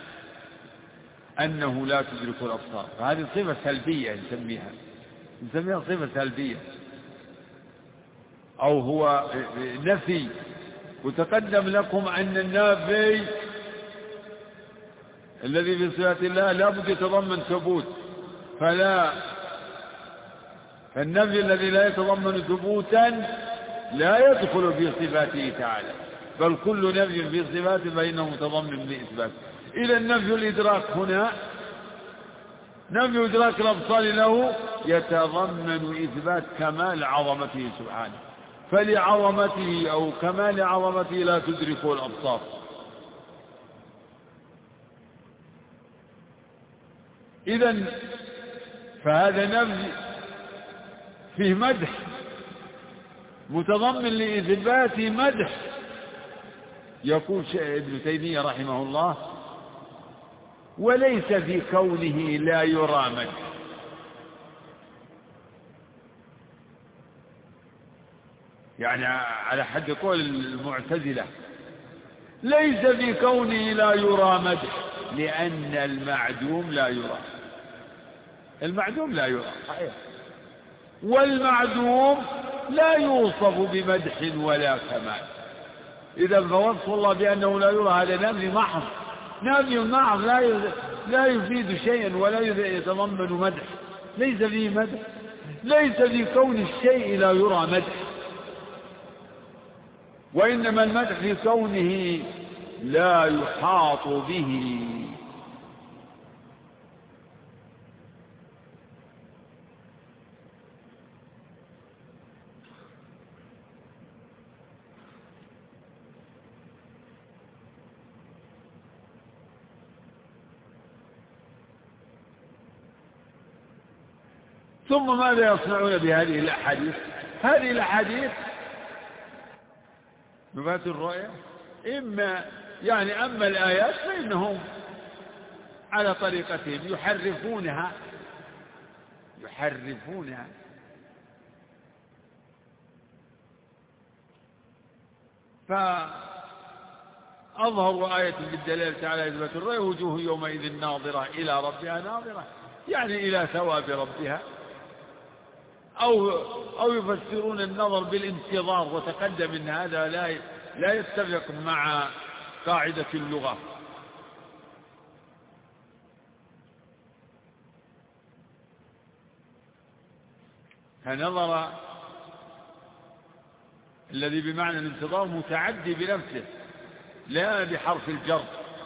أنه لا تدركه الأبصار، فهذه صفة سلبية نسميها نسميها صفة سلبية، أو هو نفي وتقدم لكم أن النافي الذي في صفات الله لا بد يتضمن ثبوت، فلا فالنفي الذي لا يتضمن ثبوتا لا يدخل في صفاته تعالى، بل كل نفي في صفاته فإنه متضمن بإثبات. إذا نفي الإدراك هنا، نفي إدراك الأبصار له يتضمن إثبات كمال عظمته سبحانه، فلعظمته أو كمال عظمته لا تدركه الأبصار. إذن فهذا نفي فيه مدح متضمن لإثبات مدح. يقول ابن تيمية رحمه الله: وليس في كونه لا يرى مدح. يعني على حد قول المعتزلة، ليس في كونه لا يرى مدح، لأن المعدوم لا يرى. المعدوم لا يرى صحيح، والمعدوم لا يوصف بمدح ولا كمال. إذا فوصف الله بأنه لا يرى هذا نفي محض، نفي محض لا لا يفيد شيئا ولا يتضمن مدح، ليس فيه مدح، ليس في كون الشيء لا يرى مدح، وإنما المدح في كونه لا يحاط به. ثم ماذا يصنعون بهذه الأحاديث؟ هذه الأحاديث نبات الرؤيا، إما يعني أما الآيات فإنهم على طريقتهم يحرفونها يحرفونها فأظهروا آية بالدلالة على إثبات الرؤيا: وجوه يومئذ ناظرة إلى ربها ناظرة، يعني إلى ثواب ربها، أو أو يفسرون النظر بالانتظار، وتقدم أن هذا لا لا يتفق مع قاعدة اللغة. فنظر الذي بمعنى الانتظار متعدي بنفسه لا بحرف الجر.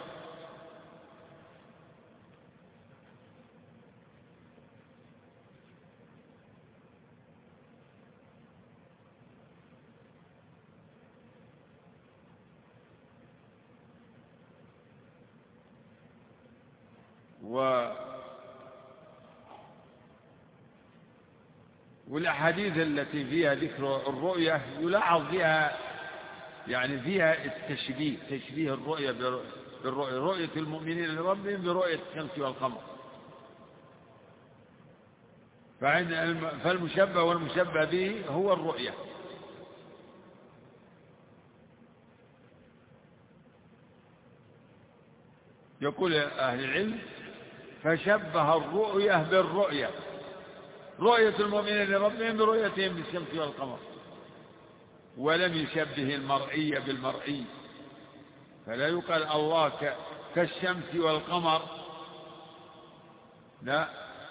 و والأحاديث التي فيها ذكر الرؤية يلاحظ فيها يعني فيها التشبيه، تشبيه الرؤية بالرؤية، رؤية المؤمنين لربهم برؤية الشمس والقمر. فالمشبه والمشبه به هو الرؤية. يقول أهل العلم: فشبه الرؤية بالرؤية، رؤية المؤمنين لربهم برؤيتهم بالشمس والقمر، ولم يشبه المرئي بالمرئي. فلا يقال الله كالشمس والقمر، لا،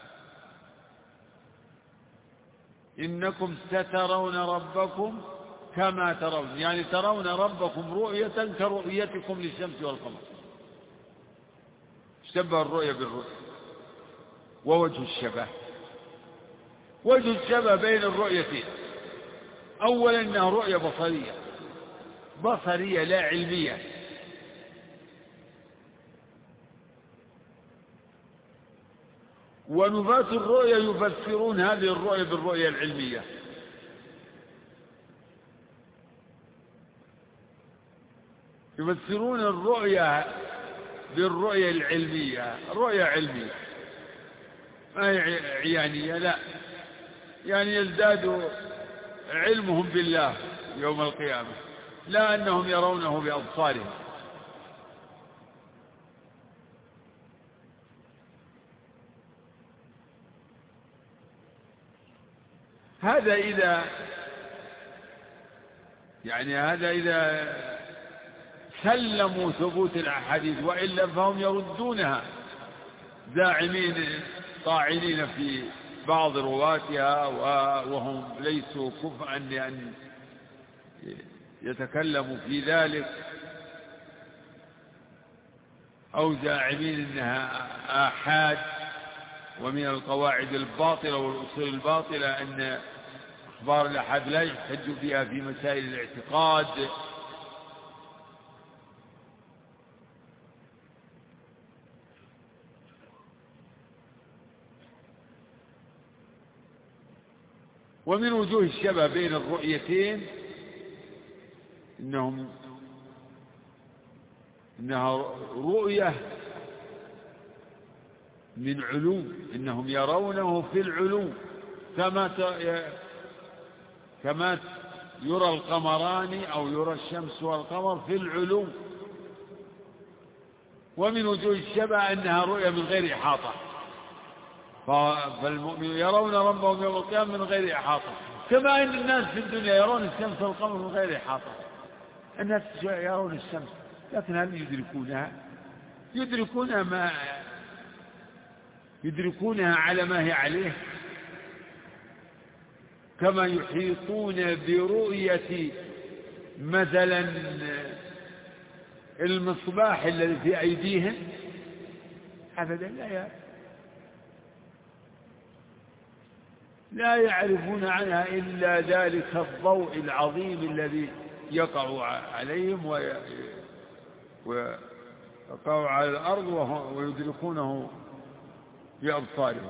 إنكم سترون ربكم كما ترون، يعني ترون ربكم رؤية كرؤيتكم للشمس والقمر. شبه الرؤية بالرؤية. ووجه الشبه، وجه الشبه بين الرؤيتين: أولا أنها رؤية بصرية، بصرية لا علمية، ونفاة الرؤية يفسرون هذه الرؤية بالرؤية العلمية. يفسرون الرؤية بالرؤية العلمية، رؤية علمية ما هي عيانية، لا، يعني يزداد علمهم بالله يوم القيامة، لا أنهم يرونه بأبصارهم. هذا إذا يعني هذا إذا سلموا ثبوت الأحاديث، وإلا فهم يردونها زاعمين طاعنين في بعض رواتها وهم ليسوا كفءا لأن يتكلموا في ذلك، أو زاعمين أنها آحاد. ومن القواعد الباطلة والأصول الباطلة أن أخبار الآحاد لا يحتج بها في مسائل الاعتقاد. ومن وجوه الشبه بين الرؤيتين إنهم إنها رؤية من علو، إنهم يرونه في العلو كما كما يرى القمران أو يرى الشمس والقمر في العلو. ومن وجوه الشبه أنها رؤية من غير إحاطة، فالمؤمن يرون ربهم يوم القيامة من غير إحاطة، كما أن الناس في الدنيا يرون الشمس والقمر من غير إحاطة. الناس يرون الشمس لكن هل يدركونها؟ يدركونها ما يدركونها على ما هي عليه، كما يحيطون برؤية مثلا المصباح الذي في أيديهم أبدا لا لا يعرفون عنها إلا ذلك الضوء العظيم الذي يقع عليهم ويقع على الأرض ويدركونه بأبصارهم.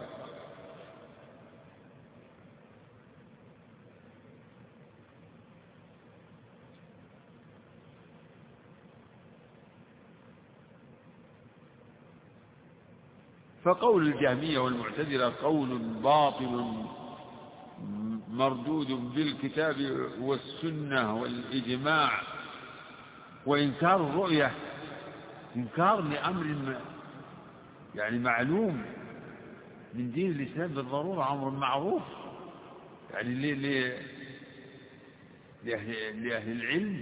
فقول الجهمية والمعتزلة قول باطل مردود بالكتاب والسنة والإجماع. وإنكار الرؤية إنكار لأمر يعني معلوم من دين الإسلام بالضرورة، أمر معروف يعني لأهل, لأهل العلم.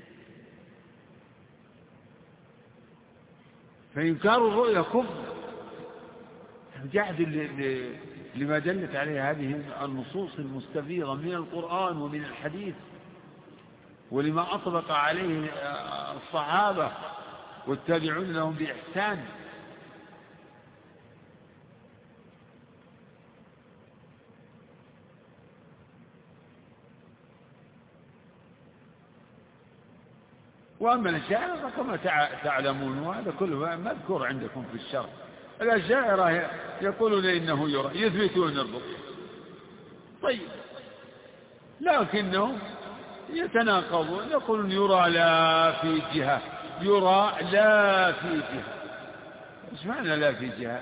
فإنكار الرؤية كفر جحد لما دلت عليه هذه النصوص المستفيضة من القرآن ومن الحديث، ولما أطلق عليه الصحابة والتابعون لهم بإحسان. وأما الأشاعرة كما تعلمون وهذا كله مذكور عندكم في الشرع، الأشاعرة يقولون إنه يرى، يثبتون الرؤية، طيب لكنهم يتناقضون، يقولون يرى لا في جهة، يرى لا في جهة. ايش معنى لا في جهة؟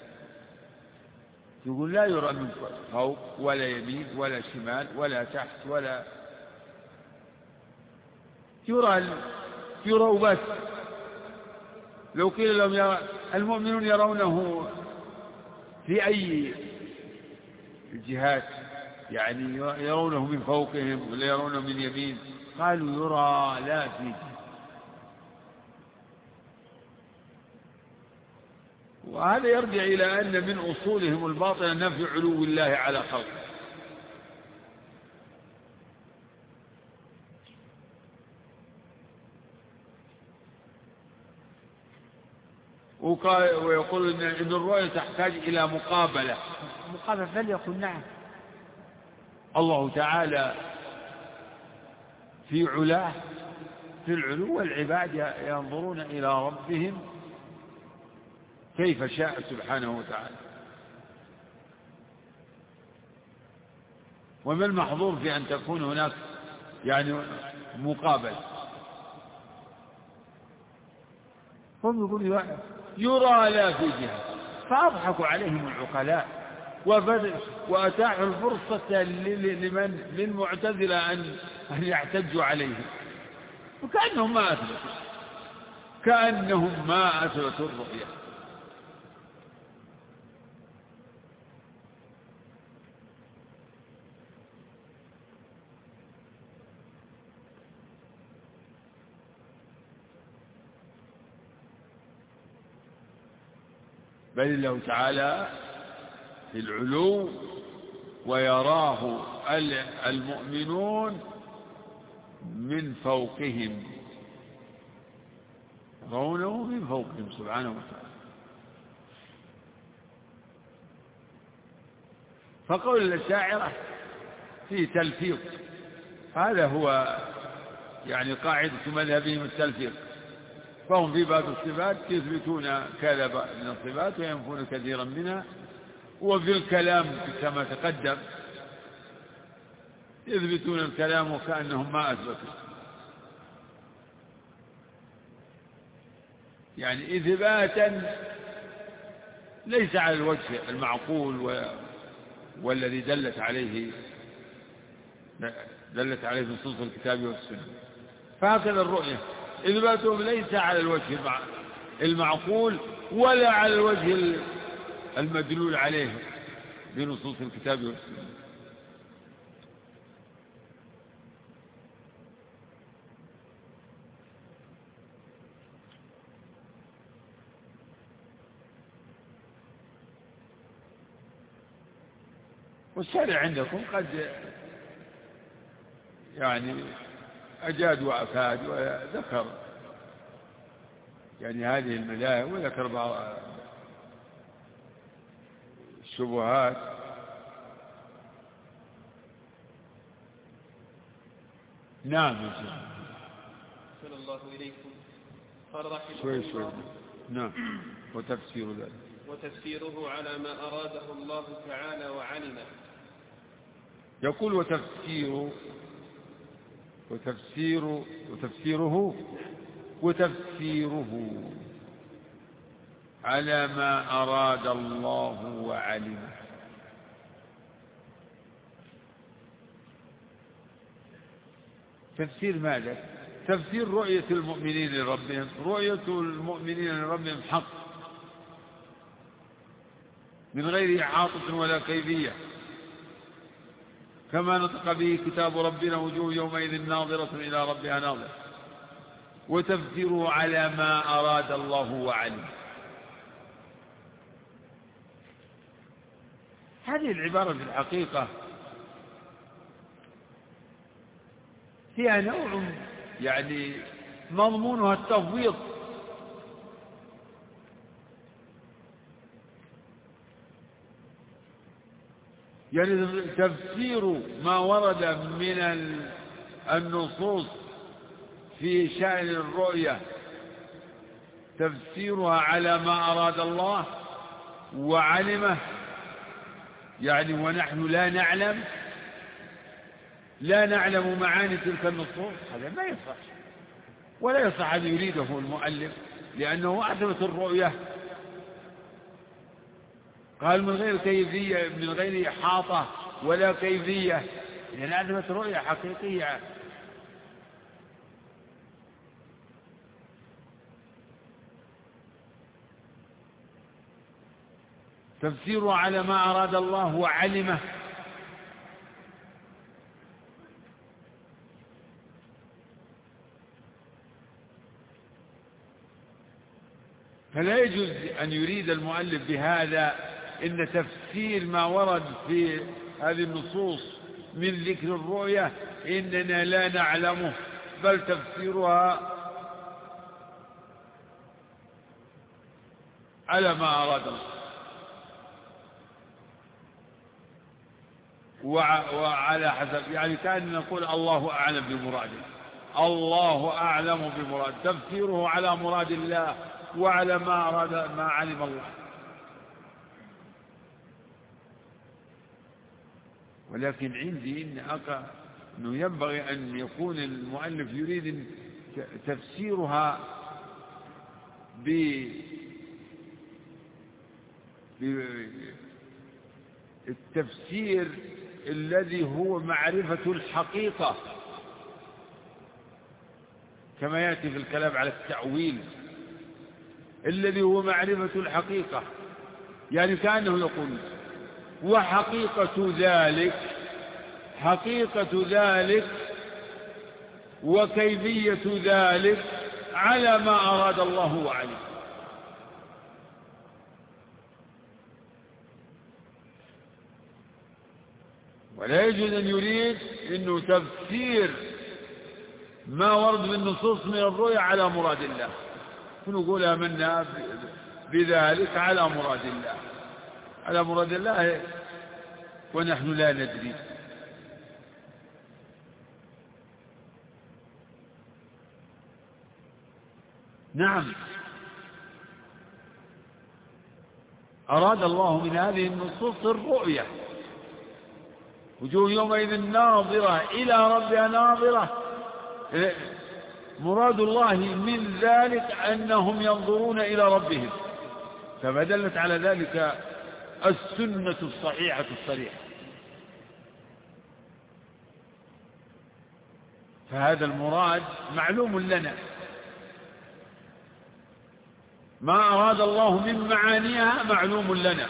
يقول لا يرى من فوق ولا يمين ولا شمال ولا تحت ولا يرى يرى وبس. لو قيل لهم يرى المؤمنون يرونه في أي الجهات، يعني يرونه من فوقهم ولا يرونه من يمين، قالوا يرى لا في جهة. وهذا يرجع إلى أن من أصولهم الباطنة نفي علو الله على خلقه. ويقول إن الرؤية تحتاج إلى مقابلة، مقابلة فليقل نعم. الله تعالى في علاه في العلو، والعباد ينظرون إلى ربهم كيف شاء سبحانه وتعالى. وما المحظور في أن تكون هناك يعني مقابلة؟ هم يقولوا يرى لا في جهة، فأضحكوا عليهم العقلاء وأتاحوا الفرصة لمن للمعتزلة أن أن يحتجوا عليهم، وكأنهم ما أثبتوا كأنهم ما أثبتوا الرؤية. بل الله تعالى في العلو ويراه المؤمنون من فوقهم، يرونه من فوقهم سبحانه وتعالى. فقول الأشاعرة فيه تلفيق، هذا هو يعني قاعدة مذهبهم التلفيق، فهم في باب الصفات يثبتون كذا من الصفات وينفون كثيرا منها، وفي الكلام كما تقدم يثبتون الكلام وكأنهم ما أثبتوا، يعني إثباتا ليس على الوجه المعقول والذي دلت عليه دلت عليه نصوص الكتاب والسنة. فهكذا الرؤية إثباتهم ليس على الوجه المعقول ولا على الوجه المدلول عليه بنصوص الكتاب والسنة. والشارع عندكم قد يعني أجاد وأفاد وذكر يعني هذه المذاهب وذكر بعض الشبهات. نعم صلى الله إليكم. قال رحمه شوي الله شوي. نعم. وتفسير ذلك وتفسيره على ما أراده الله تعالى وعلمه. يقول وتفسير وتفسير وتفسيره وتفسيره على ما أراد الله وعلمه. تفسير ماذا؟ تفسير رؤية المؤمنين لربهم. رؤية المؤمنين لربهم حق من غير إحاطة ولا كيفية، كما نطق به كتاب ربنا وجوه يومئذ ناظرة إلى ربها ناظرة. وتفسيره على ما أراد الله وعلم. هذه العبارة في الحقيقة فيها نوع يعني مضمونها التفويض، يعني تفسير ما ورد من النصوص في شأن الرؤية تفسيرها على ما أراد الله وعلمه، يعني ونحن لا نعلم لا نعلم معاني تلك النصوص. هذا ما يصح ولا يصح أن يريده المؤلف، لأنه أثبت الرؤية قال من غير كيفية من غير إحاطة ولا كيفية، لأن أثبت رؤية حقيقية. تفسيره على ما أراد الله وعلمه، فلا يجوز أن يريد المؤلف بهذا إن تفسير ما ورد في هذه النصوص من ذكر الرؤية إننا لا نعلمه، بل تفسيرها على ما أراد الله وعلى حسب، يعني كأن نقول الله أعلم بمراده، الله أعلم بمراد، تفسيره على مراد الله وعلى ما أراد ما علم الله. ولكن عندي إن أقع أنه ينبغي أن يكون المؤلف يريد تفسيرها بالتفسير الذي هو معرفة الحقيقة، كما يأتي في الكلام على التأويل الذي هو معرفة الحقيقة، يعني كأنه يقول وحقيقة ذلك حقيقة ذلك وكيفية ذلك على ما أراد الله وعلم. ولا يجوز أن يريد أنه تفسير ما ورد من نصوص من الرؤيا على مراد الله، ونقول آمنا بذلك على مراد الله، على مراد الله ونحن لا ندري. نعم، أراد الله من هذه النصوص الرؤية، وجوه يومئذ ناظرة إلى ربها ناظرة. مراد الله من ذلك أنهم ينظرون إلى ربهم، كما دلت على ذلك السنة الصحيحة الصريحة. فهذا المراد معلوم لنا. ما أراد الله من معانيها معلوم لنا،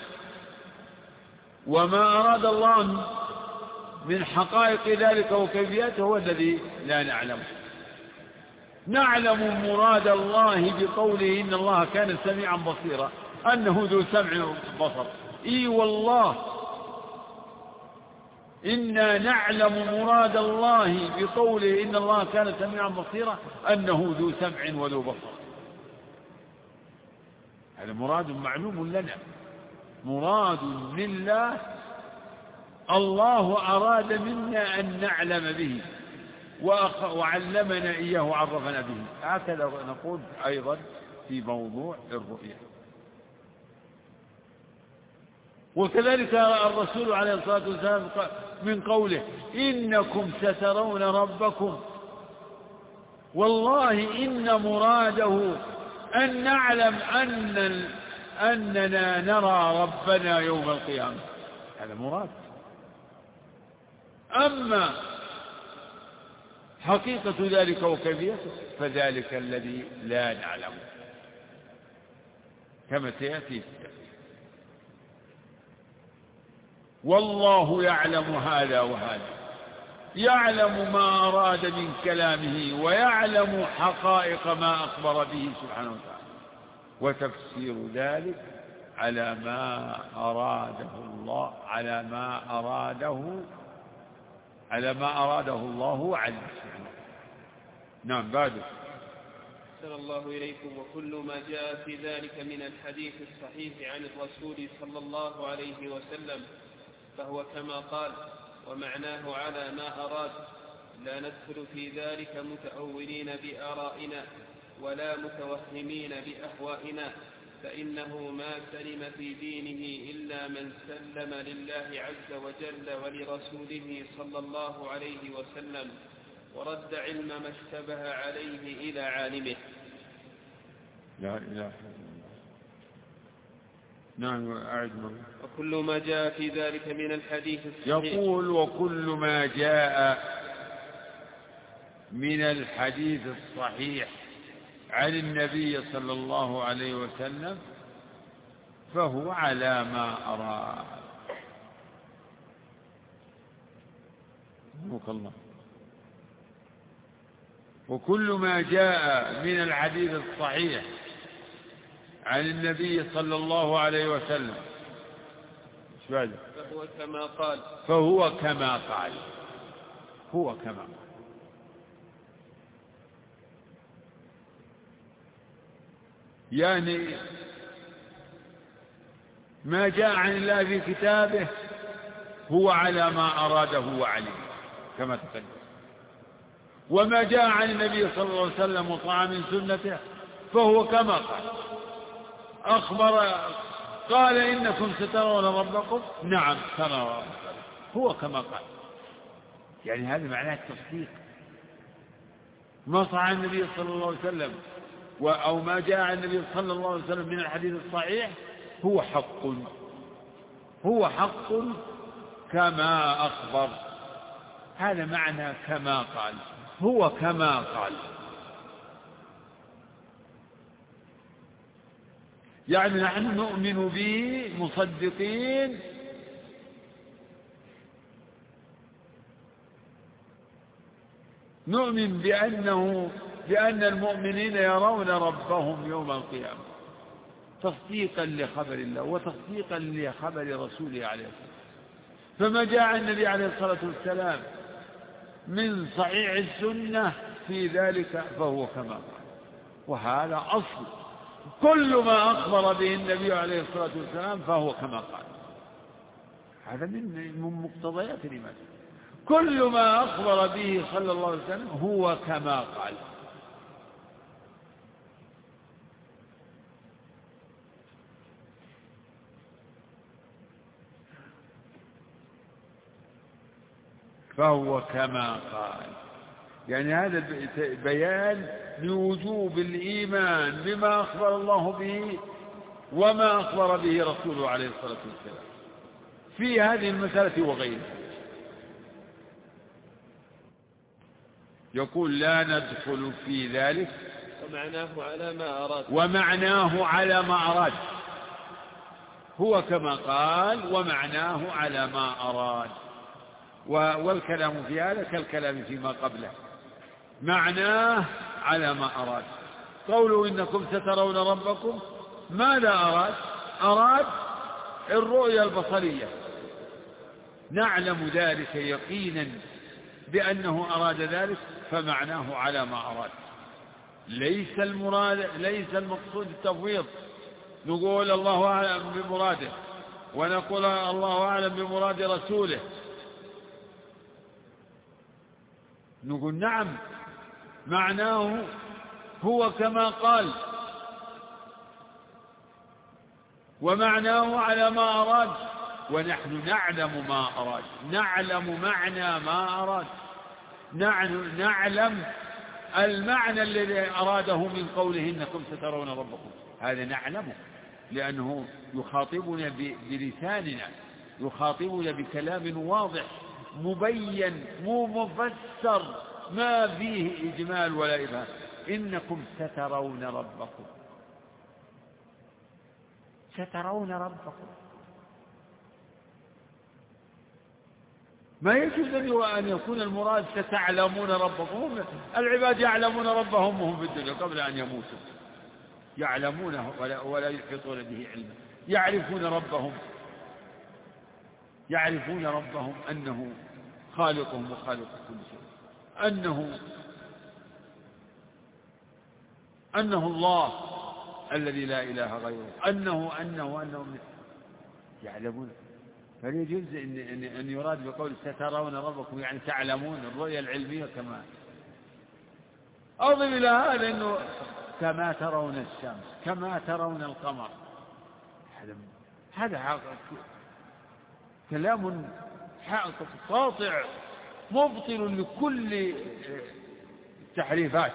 وما أراد الله من حقائق ذلك وكيفيته هو الذي لا نعلمه. نعلم مراد الله بقوله إن الله كان سميعا بصيرا، أنه ذو سمع وبصر. إي والله إنا نعلم مراد الله بقوله إن الله كان سميعا بصيرا، أنه ذو سمع وذو بصر. هذا مراد معلوم لنا، مراد لله الله أراد منا أن نعلم به وعلمنا إياه وعرفنا به. هكذا نقول أيضا في موضوع الرؤيا. وكذلك الرسول عليه الصلاة والسلام من قوله إنكم سترون ربكم، والله إن مراده أن نعلم أن أننا نرى ربنا يوم القيامة، هذا مراد. أما حقيقة ذلك وكيفيته فذلك الذي لا نعلمه، كما سيأتي. والله يعلم هذا وهذا، يعلم ما أراد من كلامه ويعلم حقائق ما أخبر به سبحانه وتعالى، وتفسير ذلك على ما أراده الله على ما أراده على ما أراده الله عز وجل. نعم بعد. أحسن الله إليكم. وكل ما جاء في ذلك من الحديث الصحيح عن الرسول صلى الله عليه وسلم فهو كما قال، ومعناه على ما أراد. لا ندخل في ذلك متأولين بآرائنا ولا متوهمين بأهوائنا، فإنه ما سلم في دينه إلا من سلم لله عز وجل ولرسوله صلى الله عليه وسلم، ورد علم ما اشتبه عليه إلى عالمه. لا إله إلا الله. نعم أعد مرة. وكل ما جاء في ذلك من الحديث الصحيح. يقول وكل ما جاء من الحديث الصحيح عن النبي صلى الله عليه وسلم فهو على ما أراد. رحمك الله. وكل ما جاء من الحديث الصحيح عن النبي صلى الله عليه وسلم فهو كما قال فهو كما قال هو كما قال. يعني ما جاء عن الله في كتابه هو على ما أراده وعليه كما تقدم، وما جاء عن النبي صلى الله عليه وسلم وطاع من سنته فهو كما قال. أخبر قال إنكم سترون ربكم، نعم سنرى، هو كما قال. يعني هذا معناه التصديق. ما صح عن النبي صلى الله عليه وسلم أو ما جاء عن النبي صلى الله عليه وسلم من الحديث الصحيح هو حق، هو حق كما أخبر. هذا معنى كما قال، هو كما قال. يعني نحن نؤمن به مصدقين نؤمن بأنه بأن المؤمنين يرون ربهم يوم القيامة تصديقا لخبر الله وتصديقا لخبر رسوله عليه الصلاة والسلام. فما جاء النبي عليه الصلاة والسلام من صحيح السنة في ذلك فهو كما قال، وهذا أصل. كل ما أخبر به النبي عليه الصلاة والسلام فهو كما قال، هذا من مقتضيات الإيمان. كل ما أخبر به صلى الله عليه وسلم هو كما قال. فهو كما قال، يعني هذا بيان لوجوب الإيمان بما أخبر الله به وما أخبر به رسوله عليه الصلاة والسلام في هذه المسألة وغيرها. يقول لا ندخل في ذلك ومعناه على ما أراد ومعناه على ما أراد هو كما قال ومعناه على ما أراد. والكلام في هذا كالكلام فيما قبله، معناه على ما أراد. قوله إنكم سترون ربكم ماذا أراد؟ أراد الرؤيا البصرية، نعلم ذلك يقينا بأنه أراد ذلك، فمعناه على ما أراد. ليس المراد ليس المقصود التفويض، نقول الله أعلم بمراده ونقول الله أعلم بمراد رسوله، نقول نعم معناه هو كما قال ومعناه على ما أراد، ونحن نعلم ما أراد، نعلم معنى ما أراد، نحن نعلم المعنى الذي أراده من قوله إنكم سترون ربكم، هذا نعلمه لأنه يخاطبنا بلساننا، يخاطبنا بكلام واضح مبين مو مفسر ما فيه إجمال ولا إبهام. إنكم سترون ربكم، سترون ربكم، ما يجوز أن يكون المراد ستعلمون ربكم. العباد يعلمون ربهم وهم في الدنيا قبل أن يموتوا، يعلمونه ولا يحيطون به علما، يعرفون ربهم، يعرفون ربهم أنه خالقهم وخالق كل شيء، أنه أنه الله الذي لا إله غيره، أنه أنه أنه يعلمون. فلا يجوز أن, أن, أن يراد بقول سترون ربكم يعني تعلمون الرؤية العلمية كما. أضف إلى هذا أنه كما ترون الشمس كما ترون القمر، هذا كلام قاطع مبطل لكل التحريفات.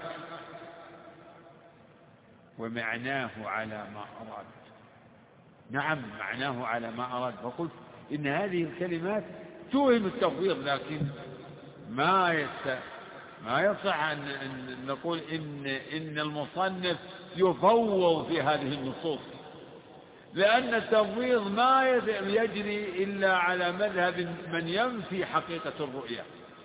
ومعناه على ما أراد، نعم معناه على ما أراد. فقلت إن هذه الكلمات توهم التفويض، لكن ما يست... ما يصح أن... أن نقول إن إن المصنف يفوض في هذه النصوص، لأن التفويض ما يجري إلا على مذهب من ينفي حقيقة الرؤيا،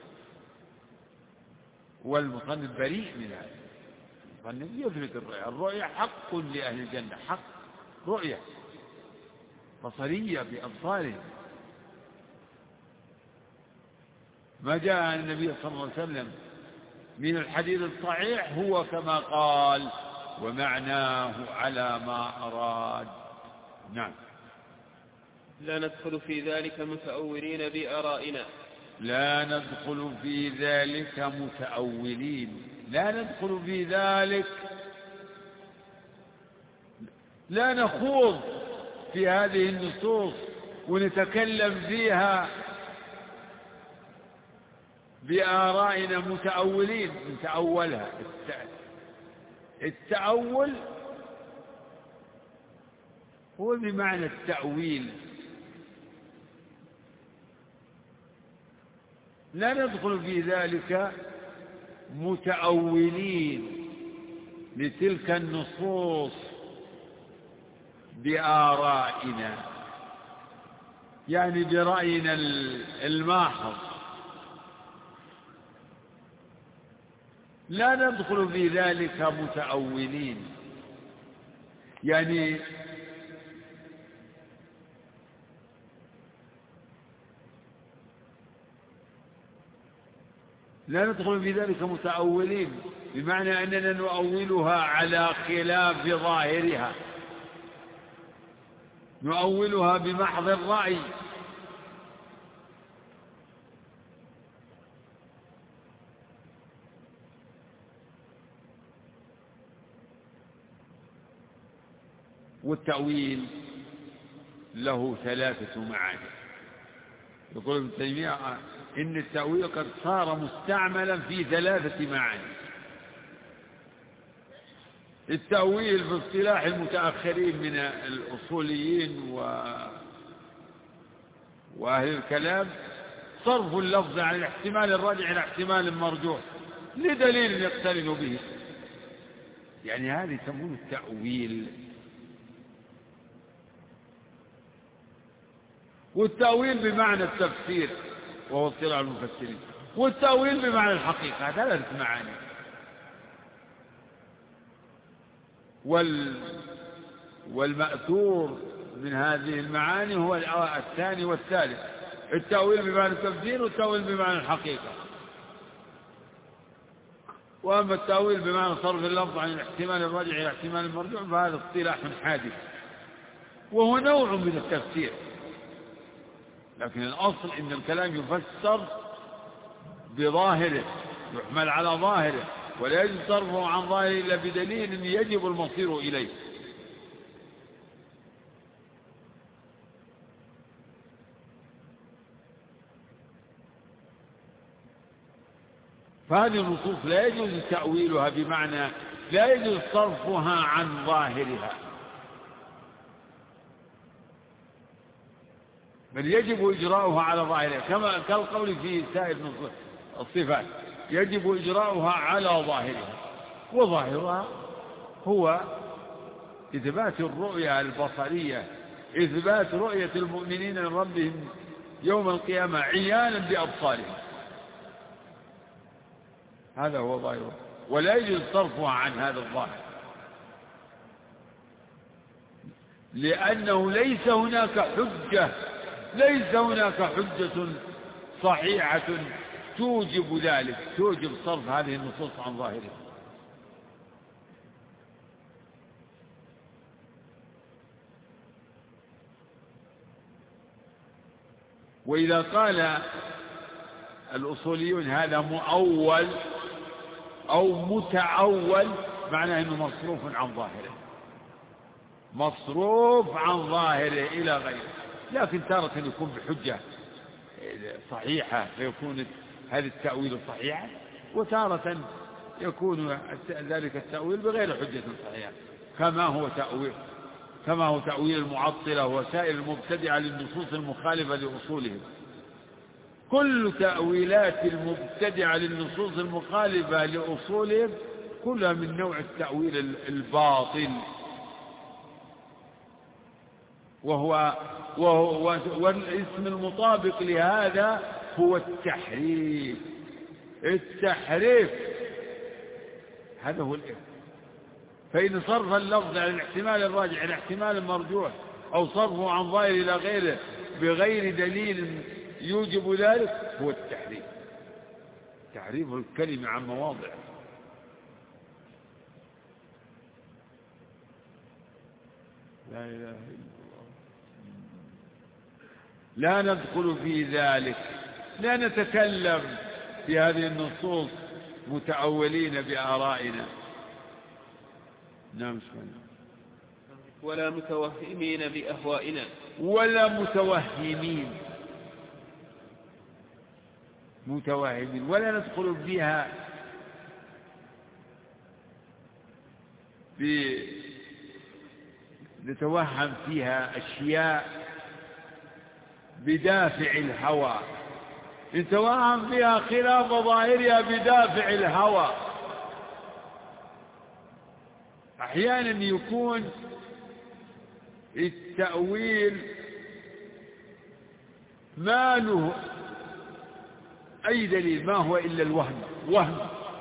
والمصنف بريء من هذا. المصنف يثبت الرؤيا، الرؤيا حق لأهل الجنة، حق رؤيا بصرية بأبصارهم. ما جاء عن النبي صلى الله عليه وسلم من الحديث الصحيح هو كما قال ومعناه على ما أراد. نعم. لا ندخل في ذلك متأولين بآرائنا، لا ندخل في ذلك متأولين، لا ندخل في ذلك، لا نخوض في هذه النصوص ونتكلم فيها بآرائنا متأولين، نتأولها. التأول هو بمعنى التأويل، لا ندخل في ذلك متأولين لتلك النصوص بآرائنا، يعني برأينا الماحظ، لا ندخل في ذلك متأولين، يعني لا ندخل في ذلك متأولين، بمعنى أننا نؤولها على خلاف ظاهرها، نؤولها بمحض الرأي. والتأويل له ثلاثة معاني. يقول ابن تيمية إن التأويل قد صار مستعملا في ثلاثة معاني. التأويل باصطلاح المتأخرين من الأصوليين و... وأهل الكلام صرف اللفظ عن الاحتمال الراجع إلى احتمال مرجوح لدليل يقترن به، يعني هذه يسمونه التأويل. والتأويل بمعنى التفسير وهو اصطلاح المفسرين، والتأويل بمعنى الحقيقة، ثلاثة معاني. وال والمأثور من هذه المعاني هو الثاني والثالث، التأويل بمعنى التفسير والتأويل بمعنى الحقيقة. وأما التأويل بمعنى صرف اللفظ عن الاحتمال الراجع إلى احتمال المرجوح فهذا اصطلاح حادث وهو نوع من التفسير، لكن الأصل إن الكلام يفسر بظاهره، يحمل على ظاهره، ولا يجب صرفه عن ظاهره إلا بدليل أن يجب المصير إليه. فهذه النصوص لا يجوز تأويلها بمعنى لا يجوز صرفها عن ظاهرها، بل يجب إجراؤها على ظاهرها، كما كالقول في سائر الصفات يجب إجراؤها على ظاهرها. وظاهرها هو إثبات الرؤية البصرية، إثبات رؤية المؤمنين لربهم يوم القيامة عيانا بأبصارهم، هذا هو ظاهرها، ولا يجوز صرفها عن هذا الظاهر، لأنه ليس هناك حجة ليس هناك حجة صحيحة توجب ذلك، توجب صرف هذه النصوص عن ظاهرها. وإذا قال الأصوليون هذا مؤول أو متأول معناه أنه مصروف عن ظاهره، مصروف عن ظاهره إلى غيره، لكن تارة يكون بحجة صحيحة فيكون هذا التأويل صحيحا، وتارة يكون ذلك التأويل بغير حجة صحيحة، كما هو تأويل كما هو تأويل المعطلة وسائر المبتدعة للنصوص المخالفة لأصولهم. كل تأويلات المبتدعة للنصوص المخالفة لأصولهم كلها من نوع التأويل الباطل، وهو, وهو والاسم المطابق لهذا هو التحريف. التحريف هذا هو الاسم. فإن صرف اللفظ عن الاحتمال الراجع إلى احتمال المرجوح أو صرفه عن ظاهر إلى غيره بغير دليل يوجب ذلك هو التحريف، تحريف الكلمة عن مواضعه. لا إله إلا الله. لا ندخل في ذلك، لا نتكلم في هذه النصوص متأولين بآرائنا. نعم سبحانه. ولا متوهمين بأهوائنا، ولا متوهمين متوهمين ولا ندخل فيها نتوهم فيها أشياء بدافع الهوى، نتوهم فيها خلاف ظاهرها بدافع الهوى. أحيانا يكون التأويل ما له أي دليل، ما هو إلا الوهم وهم،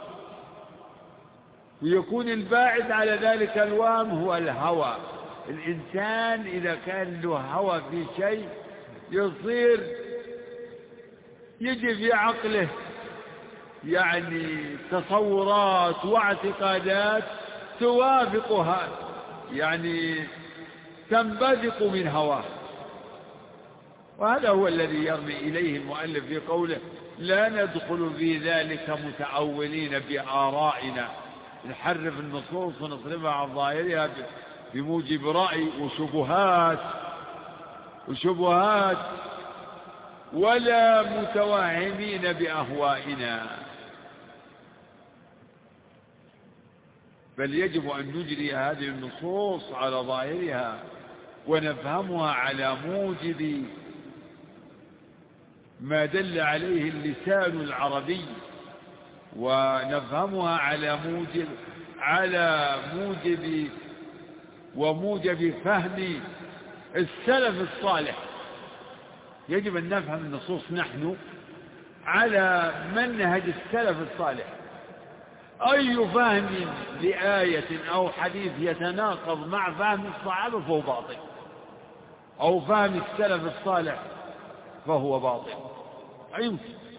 ويكون الباعد على ذلك الوهم هو الهوى. الإنسان إذا كان له هوى في شيء يصير يجي في عقله يعني تصورات واعتقادات توافقها، يعني تنبثق من هواه. وهذا هو الذي يرمي إليه المؤلف في قوله لا ندخل في ذلك متأولين بآرائنا، نحرف النصوص ونصرفها عن ظاهرها بموجب رأي وشبهات وشبهات ولا متوهمين بأهوائنا، بل يجب أن نجري هذه النصوص على ظاهرها ونفهمها على موجب ما دل عليه اللسان العربي، ونفهمها على موجب على موجب وموجب فهم السلف الصالح. يجب أن نفهم النصوص نحن على منهج السلف الصالح. أي فهم لآية أو حديث يتناقض مع فهم الصحابة فهو باطل، أو فهم السلف الصالح فهو باطل. أيوة.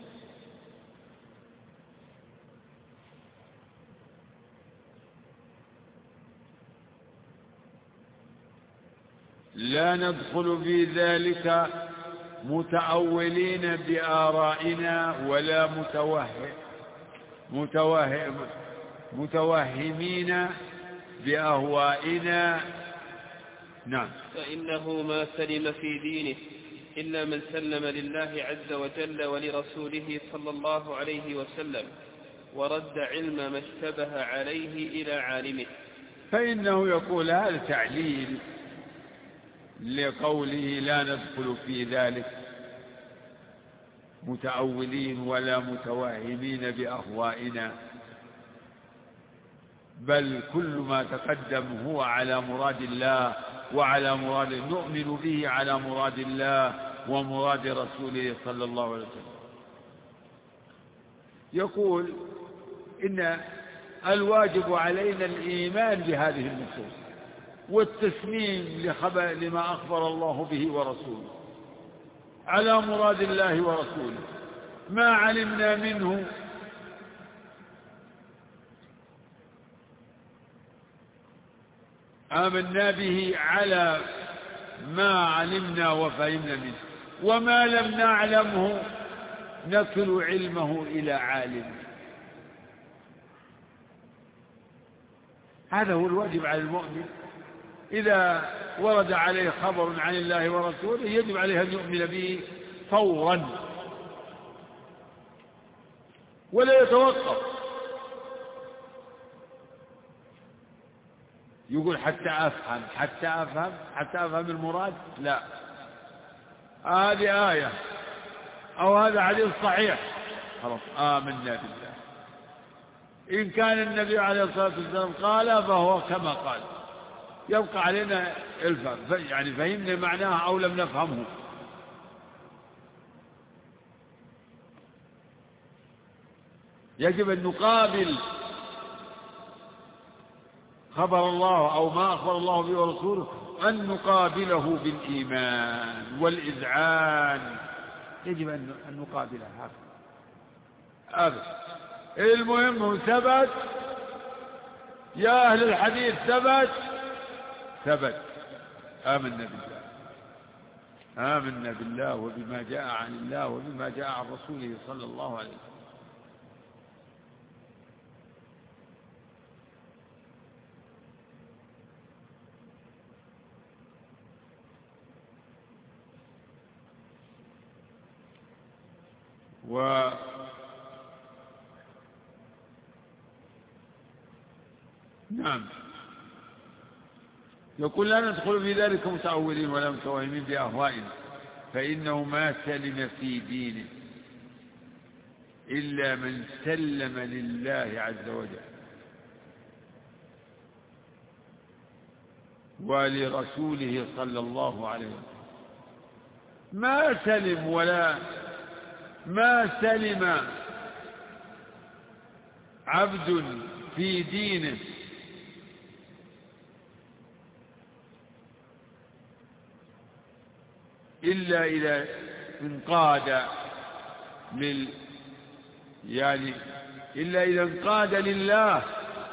لا ندخل في ذلك متأولين بآرائنا ولا متوهم متوهم متوهمين بأهوائنا. نعم. فإنه ما سلم في دينه إلا من سلم لله عز وجل ولرسوله صلى الله عليه وسلم ورد علم ما اشتبه عليه إلى عالمه. فإنه يقول هذا تعليل لقوله لا ندخل في ذلك متأولين ولا متوهمين بأهوائنا، بل كل ما تقدم هو على مراد الله وعلى مراد نؤمن به على مراد الله ومراد رسوله صلى الله عليه وسلم. يقول إن الواجب علينا الإيمان بهذه النصوص والتسليم لخبر لما أخبر الله به ورسوله على مراد الله ورسوله. ما علمنا منه آمنا به على ما علمنا وفهمنا منه، وما لم نعلمه نكل علمه إلى عالم. هذا هو الواجب على المؤمن. إذا ورد عليه خبر عن الله ورسوله يجب عليه أن يؤمن به فورا ولا يتوقف. يقول حتى أفهم حتى أفهم حتى أفهم المراد. لا، هذه آية أو هذا حديث صحيح خلاص آمنا بالله. إن كان النبي عليه الصلاة والسلام قال فهو كما قال، يبقى علينا الفهم، يعني فهمنا معناه أو لم نفهمه. يجب أن نقابل خبر الله أو ما أخبر الله به ورسوله، أن نقابله بالإيمان والإذعان. يجب أن نقابله هذا. المهم ثبت يا أهل الحديث، ثبت ثبت آمنا بالله آمنا بالله وبما جاء عن الله وبما جاء عن رسوله صلى الله عليه وسلم. و نعم. يقول لا ندخل في ذلك متأولين ولا متوهمين بأهوائنا، فإنه ما سلم في دينه إلا من سلم لله عز وجل ولرسوله صلى الله عليه وسلم. ما سلم ولا ما سلم عبد في دينه إلا إذا انقاد لل يعني إلا إذا انقاد لله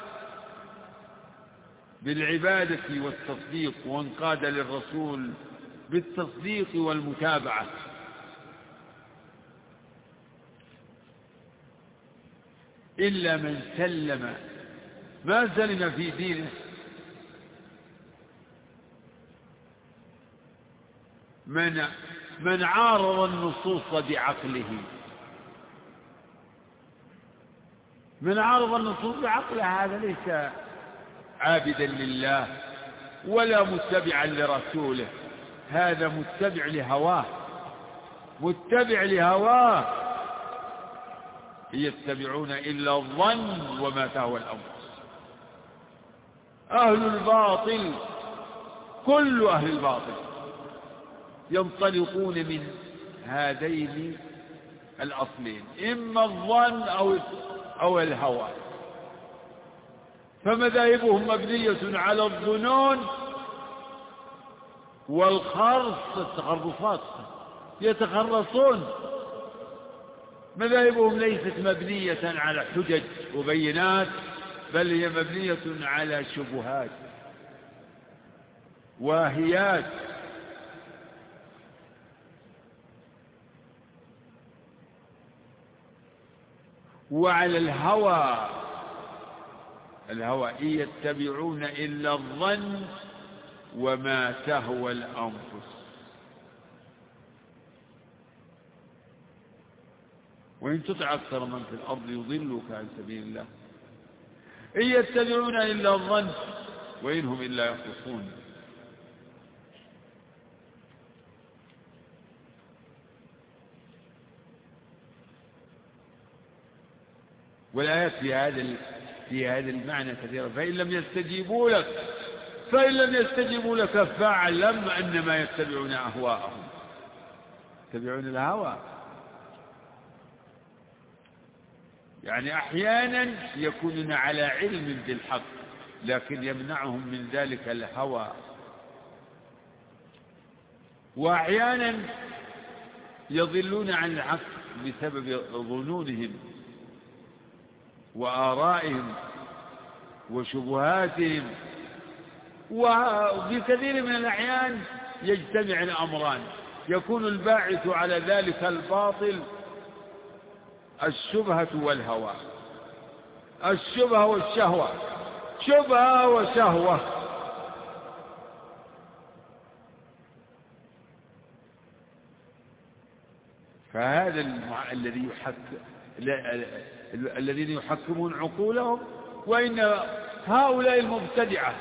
بالعبادة والتصديق، وانقاد للرسول بالتصديق والمتابعة. إلا من سلم ما سلم في دينه من من عارض النصوص بعقله، من عارض النصوص بعقله هذا ليس عابدا لله ولا متبعا لرسوله، هذا متبع لهواه، متبع لهواه. يتبعون إلا الظن وما تهوى الأنفس. أهل الباطل كل أهل الباطل ينطلقون من هذين الأصلين، إما الظن أو أو الهوى. فمذاهبهم مبنية على الظنون والخرص، التخرصات، يتخرصون. مذاهبهم ليست مبنية على حجج وبينات، بل هي مبنية على شبهات واهيات. وعلى الهوى، الهوى إن يتبعون إلا الظن وما تهوى الأنفس. وإن تطع أكثر من في الأرض يضلوك عن سبيل الله إن يتبعون إلا الظن وإن هم إلا يخرصون. والآيات في هذا في هذا المعنى كثيرة. فإن لم يستجيبوا لك فإن لم يستجيبوا لك فاعلم أنما يتبعون أهواءهم، يتبعون الهوى. يعني أحيانا يكونون على علم بالحق لكن يمنعهم من ذلك الهوى، وأحيانا يضلون عن الحق بسبب ظنونهم وآرائهم وشبهاتهم. وفي كثير من الأحيان يجتمع الأمران، يكون الباعث على ذلك الباطل الشبهة والهوى، الشبهة والشهوة، شبهة وشهوة. فهذا المع... الذي يحكم الذين يحكمون عقولهم. وإن هؤلاء المبتدعة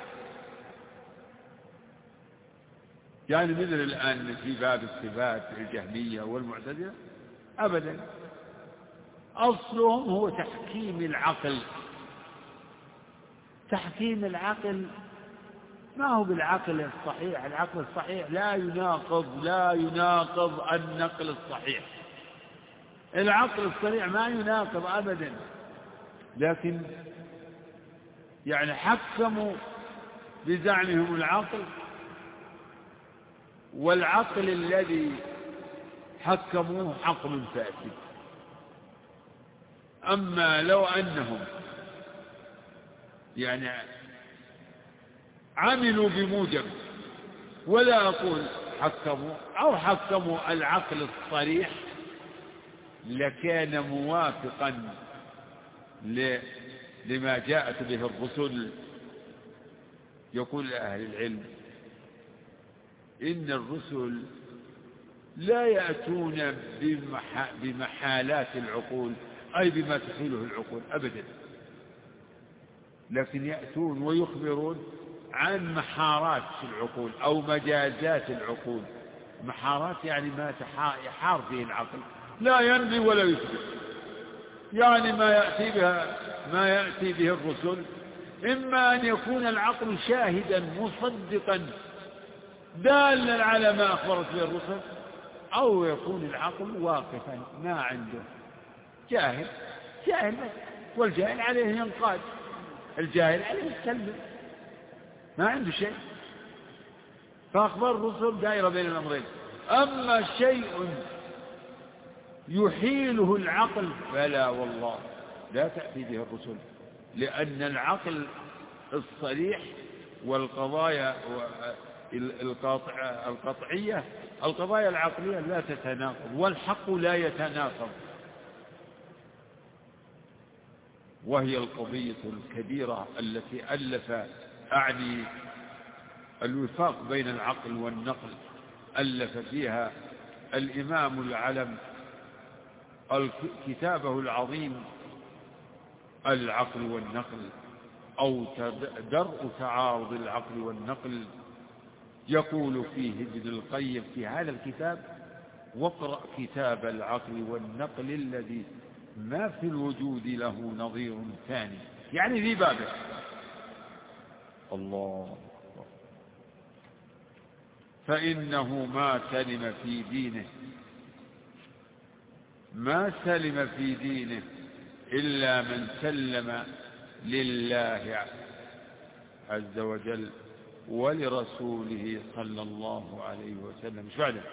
يعني مثل الآن في باب الصفات الجهمية والمعتزلة أبدا أصلهم هو تحكيم العقل. تحكيم العقل ما هو بالعقل الصحيح، العقل الصحيح لا يناقض لا يناقض النقل الصحيح، العقل الصحيح ما يناقض أبدا. لكن يعني حكموا بزعمهم العقل، والعقل الذي حكموه عقل فاسد. أما لو أنهم يعني عملوا بموجب، ولا أقول حكموا أو حكموا العقل الصريح، لكان موافقا لما جاءت به الرسل. يقول أهل العلم إن الرسل لا يأتون بمحالات العقول أي بما تحيله العقول أبدا، لكن يأتون ويخبرون عن محارات العقول أو مجازات العقول. محارات يعني ما يحار فيه العقل، لا ينفي ولا يثبت. يعني ما يأتي بها ما يأتي به الرسل إما أن يكون العقل شاهدا مصدقا دالا على ما أخبرت به الرسل، أو يكون العقل واقفا ما عنده، جاهل جاهل بس، والجاهل عليه ينقاد، الجاهل عليه يسلم، ما عنده شيء. فأخبار الرسل دائرة بين الأمرين. أما شيء يحيله العقل فلا والله، لا تأتي به الرسل، لأن العقل الصريح والقضايا القطعية القضايا العقلية لا تتناقض، والحق لا يتناقض، وهي القضية الكبيرة التي ألف أعني الوفاق بين العقل والنقل، ألف فيها الإمام العلم كتابه العظيم العقل والنقل، أو درء تعارض العقل والنقل. يقول فيه ابن القيم في هذا الكتاب: واقرأ كتاب العقل والنقل الذي ما في الوجود له نظير ثاني، يعني ذي بابه. الله، فإنه ما سلم في دينه ما سلم في دينه إلا من سلم لله عز وجل ولرسوله صلى الله عليه وسلم. مش بعده؟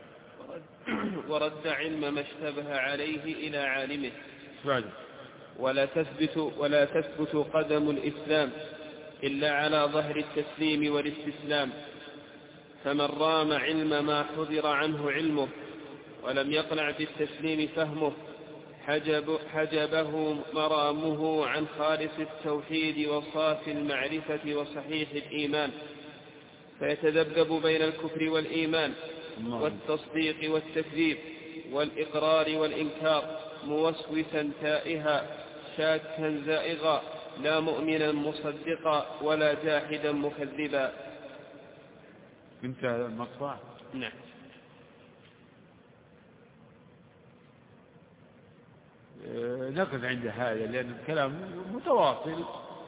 ورد علم ما اشتبه عليه إلى عالمه. مش بعده؟ ولا تثبت ولا تثبت قدم الإسلام إلا على ظهر التسليم والاستسلام، فمن رام علم ما حضر عنه علمه ولم يقنع بالتسليم فهمه حجب حجبه مرامه عن خالص التوحيد وصافي المعرفة وصحيح الإيمان، فيتذبذب بين الكفر والإيمان والتصديق والتكذيب والإقرار والإنكار، موسوسا تائها شاكا زائغا، لا مؤمنا مصدقا ولا جاحدا مكذبا. انتهى المقطع. نعم. نقف عند هذا لأن الكلام متواصل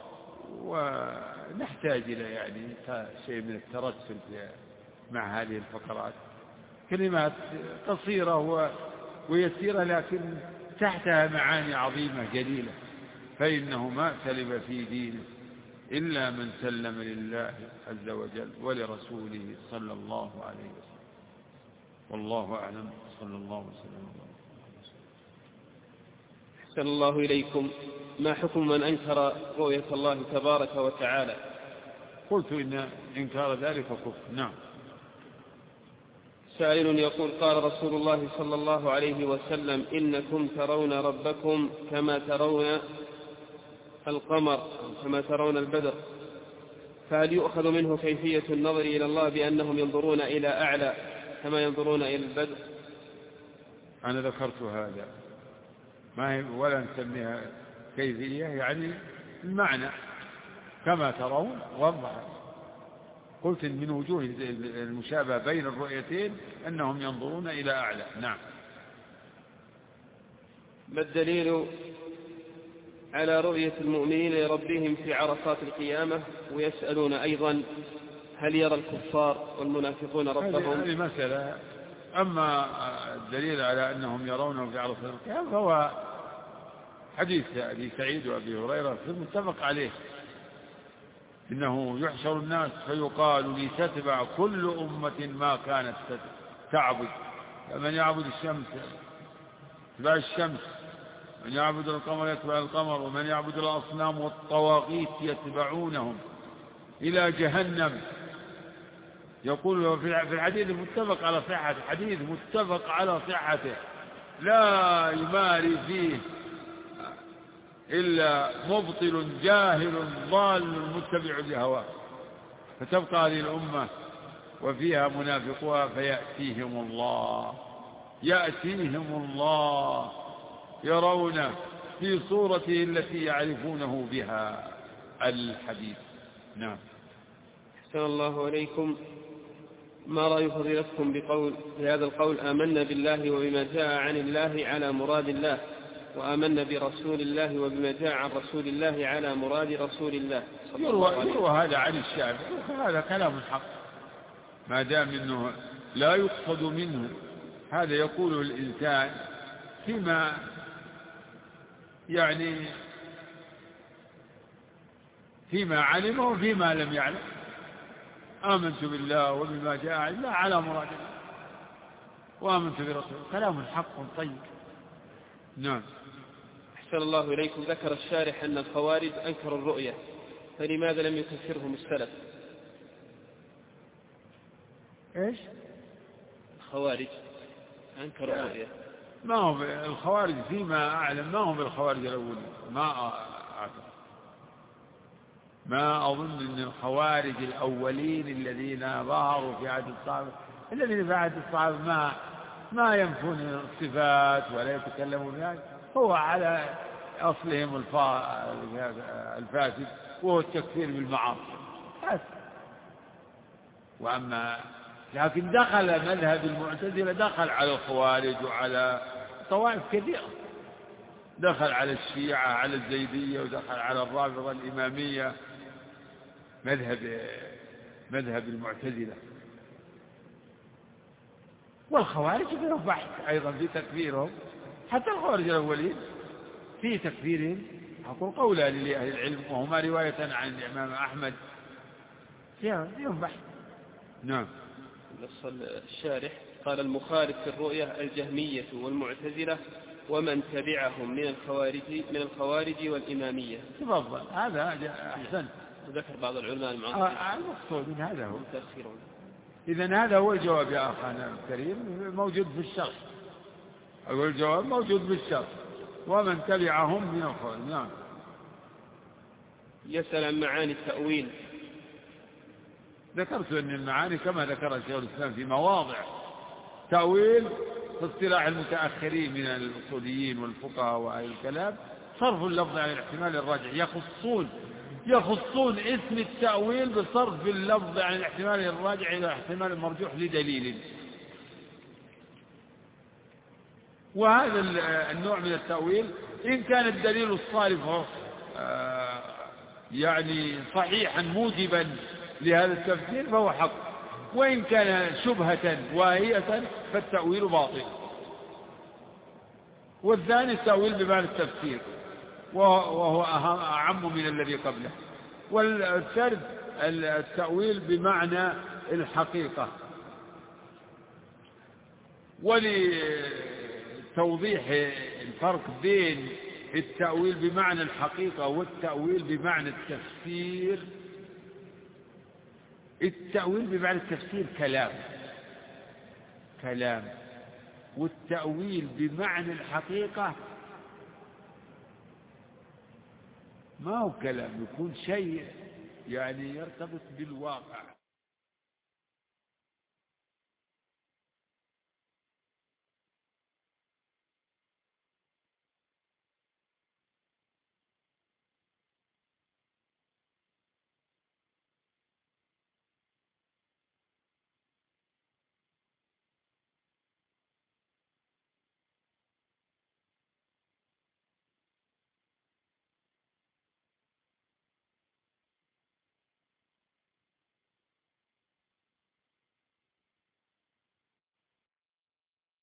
ونحتاج إلى يعني شيء من الترسل مع هذه الفقرات. كلمات قصيرة ويسيرة لكن تحتها معاني عظيمة جليلة. فإنه ما سلم في دينه إلا من سلم لله عز وجل ولرسوله صلى الله عليه وسلم. والله أعلم. صلى الله وسلم. أحسن الله إليكم. ما حكم من أنكر رؤية الله تبارك وتعالى؟ قلت إن إنكار ذلك كفر. نعم. سائل يقول: قال رسول الله صلى الله عليه وسلم: إنكم ترون ربكم كما ترون القمر كما ترون البدر، فهل يؤخذ منه كيفية النظر إلى الله بأنهم ينظرون إلى أعلى كما ينظرون إلى البدر؟ أنا ذكرت هذا، ما هي ولا نسميها كيفية، يعني المعنى كما ترون وضح. قلت من وجوه المشابهة بين الرؤيتين أنهم ينظرون إلى أعلى. نعم. ما الدليل على رؤية المؤمنين لربهم في عرصات القيامة؟ ويسألون أيضا: هل يرى الكفار والمنافقون ربهم؟ هذه مسألة. أما الدليل على أنهم يرونه في عرصات القيامة فهو حديث أبي سعيد وأبي هريرة في المتفق عليه: إنه يحشر الناس فيقال لتتبع كل أمة ما كانت تعبد، فمن يعبد الشمس يتبع الشمس، من يعبد القمر يتبع القمر، ومن يعبد الأصنام والطواغيت يتبعونهم إلى جهنم. يقول في الحديث متفق على صحته، حديث متفق على صحته لا يماري فيه إلا مبطل جاهل ضال متبع لهواه. فتبقى هذه الأمة وفيها منافقها فيأتيهم الله يأتيهم الله يرون في صورته التي يعرفونه بها. الحديث. نعم. أحسن الله عليكم. ما رأي فضيلتكم بقول بهذا القول: آمنا بالله وبما جاء عن الله على مراد الله، وآمنا برسول الله وبما جاء عن رسول الله على مراد رسول الله؟ يروى, يروى هذا عن الشافعي، هذا كلام الحق ما دام انه لا يقصد منه. هذا يقوله الإنسان فيما يعني فيما علمه وفيما لم يعلم. آمنت بالله وبما جاء عن الله على مراد الله، وآمنت برسوله. كلام الحق طيب. نعم. أحسن الله إليكم. ذكر الشارح أن الخوارج أنكروا الرؤية، فلماذا لم يكفرهم السلف؟ إيش؟ الخوارج أنكروا الرؤية. ما هم الخوارج فيما أعلم ما هم بالخوارج الأولين، ما أعتقد، ما أظن أن الخوارج الأولين الذين ظهروا في عهد الصحابة، الذين في عهد الصحابة ما ما ينفون الصفات ولا يتكلمون بها، هو على أصلهم الفاسد وهو التكفير بالمعاصي. وأما لكن دخل مذهب المعتزلة دخل على الخوارج وعلى طوائف كثيرة، دخل على الشيعة على الزيدية ودخل على الرافضة الإمامية، مذهب مذهب المعتزلة. والخوارج فيهم بحث أيضا في تكفيرهم، حتى الخوارج الأولين في تكفيرهم أقول قولان لأهل العلم وهما رواية عن الإمام أحمد، فيهم بحث. نعم. نص الشارح قال المخالف في الرؤية الجهمية والمعتزلة ومن تبعهم من الخوارج من الخوارج والإمامية. تفضل، هذا أحسن. وذكر بعض العلماء المعاصرين. المقصود من هذا هو. متأخرون. إذن هذا هو الجواب يا أخانا الكريم، موجود في الشرح. أقول الجواب موجود في الشرح، ومن تبعهم من الخوارج. نعم. يسأل عن معاني التأويل. ذكرت أن المعاني كما ذكر شيخ الإسلام في مواضع. تأويل في اصطلاح المتأخرين من الأصوليين والفقهاء وأهل الكلام صرف اللفظ عن الاحتمال الراجح، يخصون يخصون اسم التأويل بصرف اللفظ عن الاحتمال الراجح إلى احتمال المرجوح لدليل. وهذا النوع من التأويل إن كان الدليل الصارف يعني صحيحا موجبا لهذا التفسير فهو حق، وإن كان شبهة واهية فالتأويل باطل. والثاني التأويل بمعنى التفسير وهو أعم من الذي قبله. والثالث التأويل بمعنى الحقيقة. ولتوضيح الفرق بين التأويل بمعنى الحقيقة والتأويل بمعنى التفسير، التأويل بمعنى التفسير كلام كلام والتأويل بمعنى الحقيقة ما هو كلام، يكون شيء يعني يرتبط بالواقع.